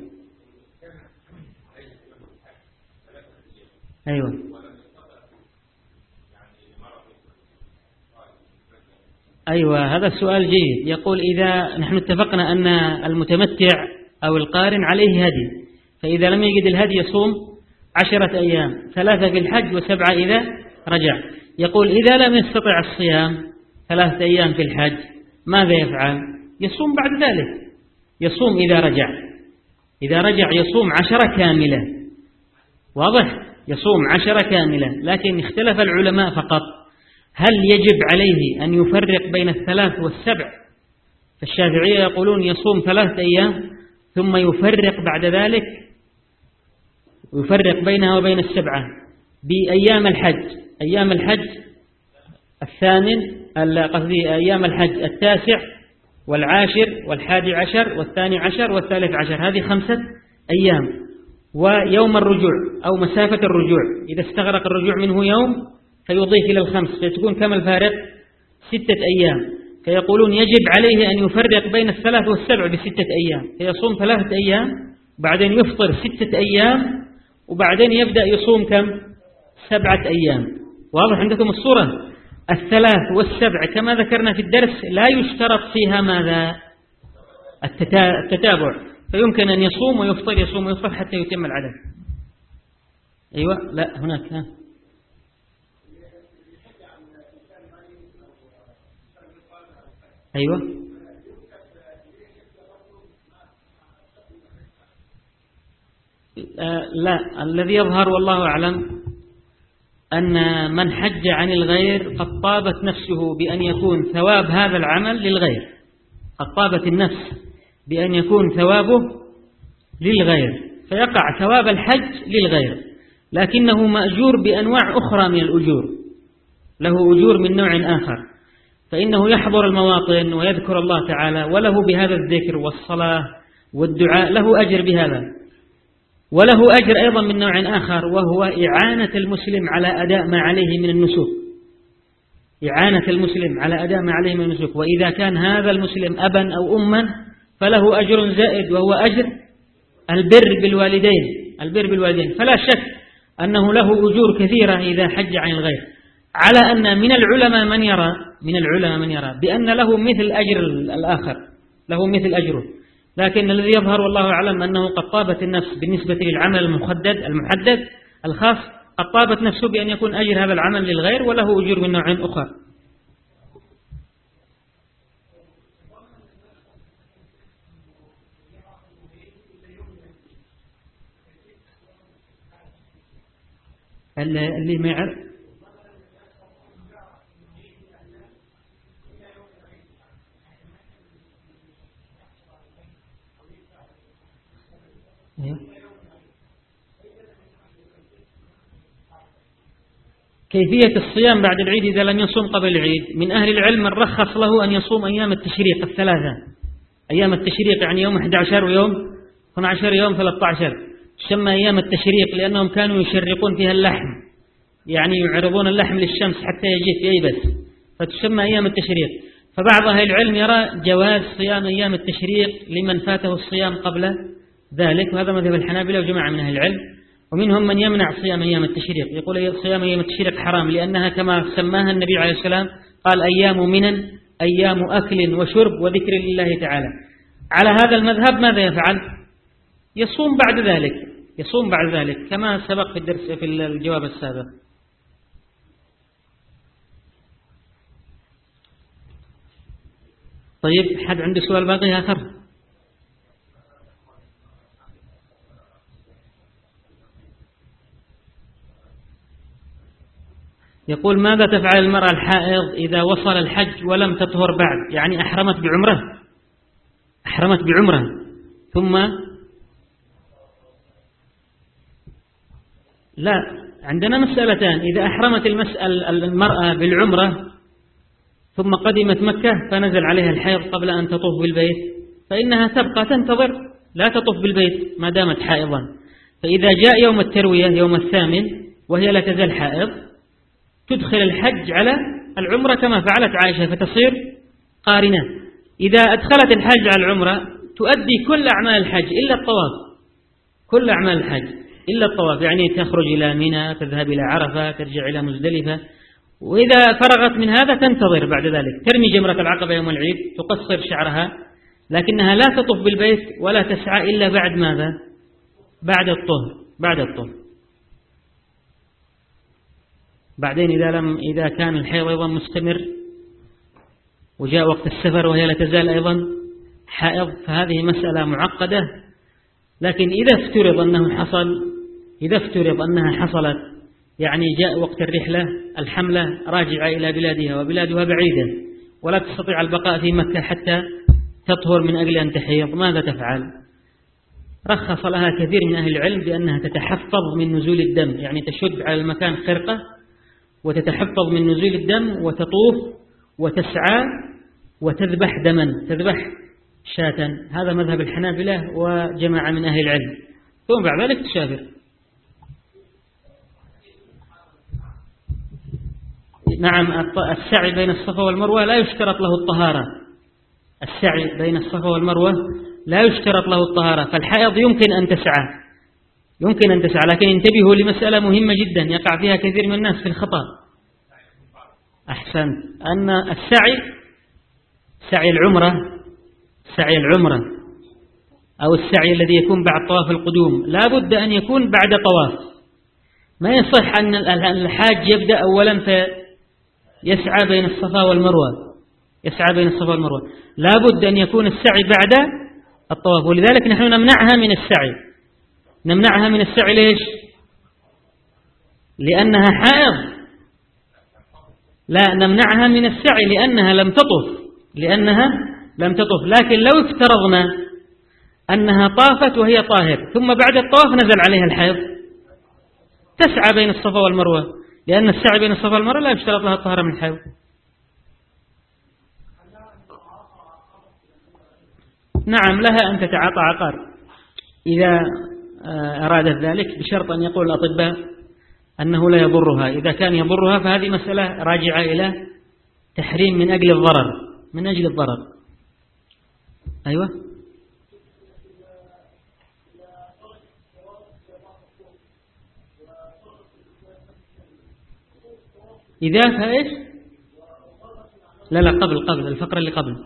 أيوة هذا السؤال جيد. يقول إذا نحن اتفقنا أن المتمتع أو القارن عليه هدي، فإذا لم يجد الهدي يصوم 10 أيام، 3 في الحج و7 إذا رجع. يقول إذا لم يستطع الصيام 3 أيام في الحج ماذا يفعل؟ يصوم بعد ذلك، يصوم إذا رجع يصوم 10 كاملة. واضح؟ يصوم 10 كاملة. لكن اختلف العلماء فقط هل يجب عليه أن يفرق بين 3 و7؟ فالشافعية يقولون يصوم 3 أيام ثم يفرق بعد ذلك، ويفرق بينها وبين 7 بأيام الحج. أيام الحج أيام الحج 9 والعاشر والحادي عشر والثاني عشر والثالث عشر، هذه 5 أيام. ويوم الرجوع أو مسافة الرجوع، إذا استغرق الرجوع منه يوم فيضيف إلى 5، فتكون كم الفارق؟ 6 أيام. فيقولون يجب عليه أن يفرق بين 3 و7 ب6 أيام، فيصوم 3 أيام بعدين يفطر 6 أيام وبعدين يبدأ يصوم كم؟ 7 أيام. واضح عندكم الصورة؟ 3 و7 كما ذكرنا في الدرس لا يشترط فيها ماذا؟ التتابع، فيمكن أن يصوم ويفطر، يصوم ويفطر حتى يتم العدد. أيوة، لا هناك ها. أيوة. لا، الذي يظهر والله أعلم أن من حج عن الغير قد طابت نفسه بأن يكون ثواب هذا العمل للغير، قد طابت النفس بأن يكون ثوابه للغير، فيقع ثواب الحج للغير، لكنه مأجور بأنواع أخرى من الأجور، له أجور من نوع آخر، فإنه يحضر المواطن ويذكر الله تعالى، وله بهذا الذكر والصلاة والدعاء له أجر بهذا، وله أجر أيضا من نوع آخر، وهو إعانة المسلم على أداء ما عليه من النسك، إعانة المسلم على أداء ما عليه من النسك. وإذا كان هذا المسلم أبا أو أما فله أجر زائد، وهو أجر البر بالوالدين، البر بالوالدين. فلا شك أنه له أجور كثيرة إذا حج عن الغير، على أن من العلماء من يرى بأن له مثل أجر الآخر، له مثل أجره، لكن الذي يظهر والله أعلم أنه قد طابت النفس بالنسبة للعمل المحدد الخاص، قد طابت نفسه بأن يكون أجر هذا العمل للغير، وله أجور من نوع أخر. اللي ما يعرف كيفية الصيام بعد العيد إذا لم يصوم قبل العيد. من أهل العلم من رخص له أن يصوم أيام التشريق الثلاثة، أيام التشريق يعني يوم 11 ويوم 12 ويوم 13، تسمى أيام التشريق لأنهم كانوا يشرقون فيها اللحم، يعني يعرضون اللحم للشمس حتى يجف ييبس، فتسمى أيام التشريق. فبعض أهل العلم يرى جواز صيام أيام التشريق لمن فاته الصيام قبل ذلك، وهذا مذهب الحنابلة وجماعة من أهل العلم. ومنهم من يمنع صيام أيام التشريق، يقول صيام أيام التشريق حرام، لأنها كما سماها النبي عليه السلام قال أيام منن، أيام أكل وشرب وذكر لله تعالى. على هذا المذهب ماذا يفعل؟ يصوم بعد ذلك كما سبق في الدرس في الجواب السابق. طيب، حد عنده سؤال باقي آخر؟ يقول ماذا تفعل المرأة الحائض إذا وصل الحج ولم تطهر بعد، يعني أحرمت بعمرة ثم لا، عندنا مسألتان. إذا أحرمت المرأة بالعمرة ثم قدمت مكة فنزل عليها الحيض قبل أن تطوف بالبيت، فإنها تبقى تنتظر لا تطوف بالبيت ما دامت حائضا. فإذا جاء يوم التروية يوم الثامن وهي لا تزال حائض، تدخل الحج على العمرة كما فعلت عائشة فتصير قارنة. إذا أدخلت الحج على العمرة تؤدي كل أعمال الحج إلا الطواف، كل أعمال الحج إلا الطواف، يعني تخرج إلى منى، تذهب إلى عرفة، ترجع إلى مزدلفة. وإذا فرغت من هذا تنتظر بعد ذلك، ترمي جمرة العقبة يوم العيد، تقصر شعرها، لكنها لا تطوف بالبيت ولا تسعى إلا بعد ماذا؟ بعد الطهر. بعدين إذا كان الحيض أيضا مستمر وجاء وقت السفر وهي لا تزال أيضا حائض، فهذه مسألة معقدة. لكن إذا افترض أنها حصلت، يعني جاء وقت الرحلة الحملة راجعة إلى بلادها وبلادها بعيدة ولا تستطيع البقاء في مكة حتى تطهر من أجل أن تحيض، ماذا تفعل؟ رخص لها كثير من أهل العلم بأنها تتحفظ من نزول الدم، يعني تشد على المكان خرقة وتتحفظ من نزول الدم وتطوف وتسعى وتذبح دما، تذبح شاة. هذا مذهب الحنابلة وجماعة من أهل العلم، ثم بعد ذلك تسافر. نعم، السعي بين الصفا والمروة لا يشترط له الطهارة، السعي بين الصفا والمروة لا يشترط له الطهارة، فالحائض يمكن أن تسعى، لكن انتبهوا لمسألة مهمة جدا يقع فيها كثير من الناس في الخطأ. أحسنت، أن سعي العمرة أو السعي الذي يكون بعد طواف القدوم لا بد أن يكون بعد طواف، ما يصح أن الحاج يبدأ أولا فيسعى بين الصفا والمروة، يسعى بين الصفا والمروة، لا بد أن يكون السعي بعد الطواف. ولذلك نحن نمنعها من السعي. نمنعها من السعي ليش؟ لأنها حائض. لا، نمنعها من السعي لأنها لم تطف، لأنها لم تطف. لكن لو افترضنا أنها طافت وهي طاهر ثم بعد الطواف نزل عليها الحيض، تسعى بين الصفا والمروة، لأن السعي بين الصفا والمروة لا يشترط لها الطهارة من الحيض. نعم، لها أن تتعاطى عقار إذا أرادت ذلك، بشرط أن يقول الأطباء أنه لا يضرها. إذا كان يضرها فهذه مسألة راجعة إلى تحريم من أجل الضرر، من أجل الضرر. أيوة. إذا فإيش؟ لا قبل الفقرة اللي قبل.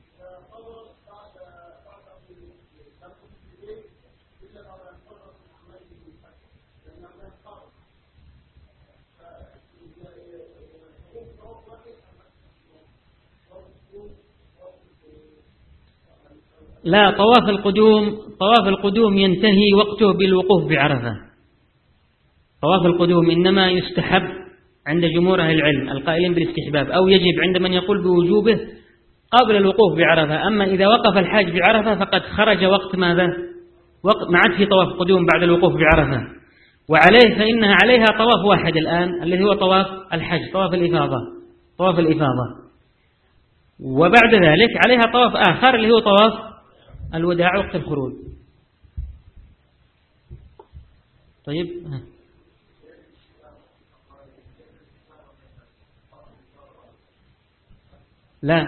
لا، طواف القدوم ينتهي وقته بالوقوف بعرفة. طواف القدوم إنما يستحب عند جمهور أهل العلم القائلين بالاستحباب، أو يجب عند من يقول بوجوبه قبل الوقوف بعرفة. أما إذا وقف الحاج بعرفة فقد خرج وقت ماذا؟ وقت ما عاد في طواف قدوم بعد الوقوف بعرفة، وعليه فإنها عليها طواف واحد الآن الذي هو طواف الحج، طواف الإفاضة. وبعد ذلك عليها طواف آخر اللي هو طواف الوداع وقت الخروج. طيب، لا،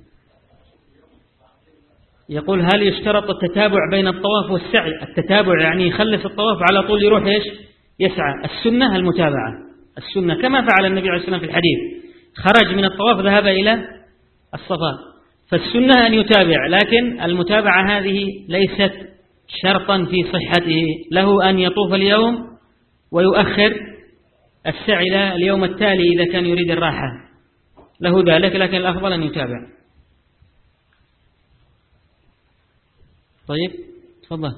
يقول هل يشترط التتابع بين الطواف والسعي؟ التتابع يعني يخلص الطواف على طول يروح إيش؟ يسعى. السنة المتابعة، السنة كما فعل النبي عليه الصلاة والسلام في الحديث، خرج من الطواف ذهب إلى الصفا، فالسنة أن يتابع، لكن المتابعة هذه ليست شرطا في صحته. له أن يطوف اليوم ويؤخر السعي إلى اليوم التالي إذا كان يريد الراحة، له ذلك، لكن الأفضل أن يتابع. طيب، تفضل.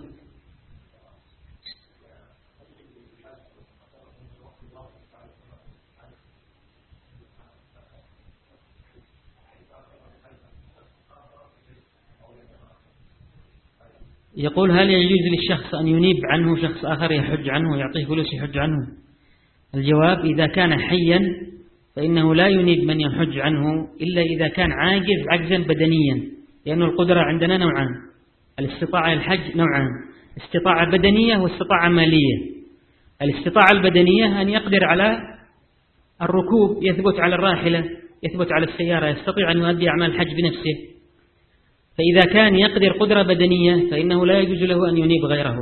يقول هل يجوز للشخص أن ينيب عنه شخص آخر يحج عنه، يعطيه فلوس يحج عنه؟ الجواب: إذا كان حيا فإنه لا ينيب من يحج عنه إلا إذا كان عاجز عجزا بدنيا، لأن القدرة عندنا نوعان، الاستطاعة الحج نوعان، استطاعة بدنية واستطاعة مالية. الاستطاعة البدنية أن يقدر على الركوب، يثبت على الراحلة، يثبت على السيارة، يستطيع أن يؤدي أعمال الحج بنفسه. فإذا كان يقدر قدرة بدنية فإنه لا يجوز له أن ينيب غيره.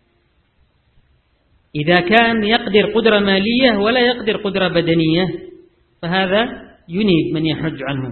إذا كان يقدر قدرة مالية ولا يقدر قدرة بدنية فهذا ينيب من يحج عنه.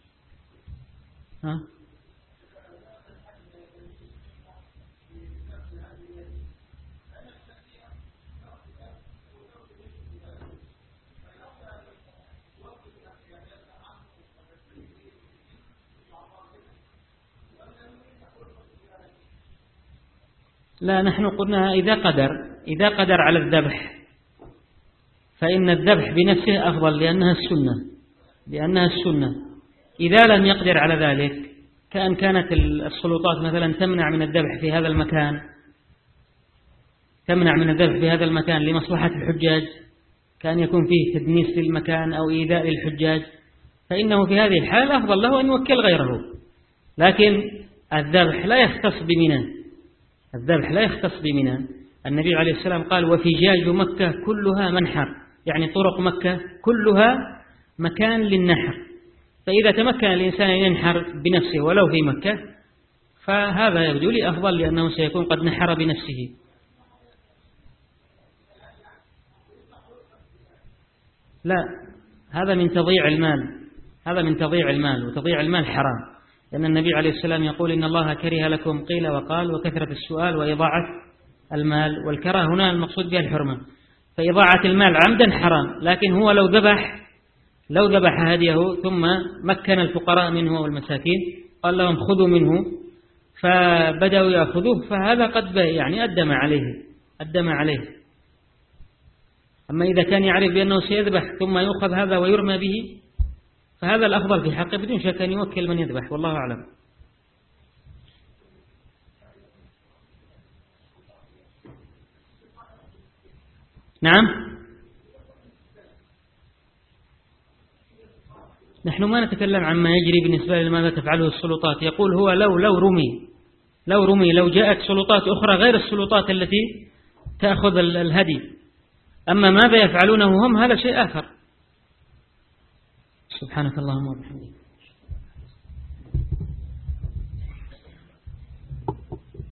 لا، نحن قلنا إذا قدر على الذبح فإن الذبح بنفسه أفضل لأنها السنة. إذا لم يقدر على ذلك، كأن كانت السلطات مثلا تمنع من الذبح في هذا المكان لمصلحة الحجاج، كان يكون فيه تدنيس للمكان أو إيذاء للحجاج، فإنه في هذه الحالة أفضل له أن يوكل غيره. لكن الذبح لا يختص بمنى. النبي عليه السلام قال: وفجاج مكة كلها منحر، يعني طرق مكة كلها مكان للنحر. فإذا تمكن الإنسان ينحر بنفسه ولو في مكة فهذا يبدو لي أفضل، لأنه سيكون قد نحر بنفسه. لا، هذا من تضييع المال، وتضييع المال حرام، لأن النبي عليه السلام يقول: إن الله كره لكم قيل وقال وكثرة السؤال وإضاعة المال. والكراهة هنا المقصود بها الحرمة. فإضاعة المال عمدا حرام، لكن هو لو ذبح هديه ثم مكن الفقراء منه والمساكين قال لهم خذوا منه فبدأوا يأخذوه، فهذا قد يعني أدم عليه. أما إذا كان يعرف بأنه سيذبح ثم يؤخذ هذا ويرمى به فهذا الأفضل في حقه بدون شك أن يوكل من يذبح، والله أعلم. نعم، نحن ما نتكلم عما يجري بالنسبة لماذا تفعله السلطات. يقول هو لو جاءت سلطات أخرى غير السلطات التي تأخذ الهدي، أما ماذا يفعلونه هم هذا شيء آخر. سبحانك اللهم وبحمدك.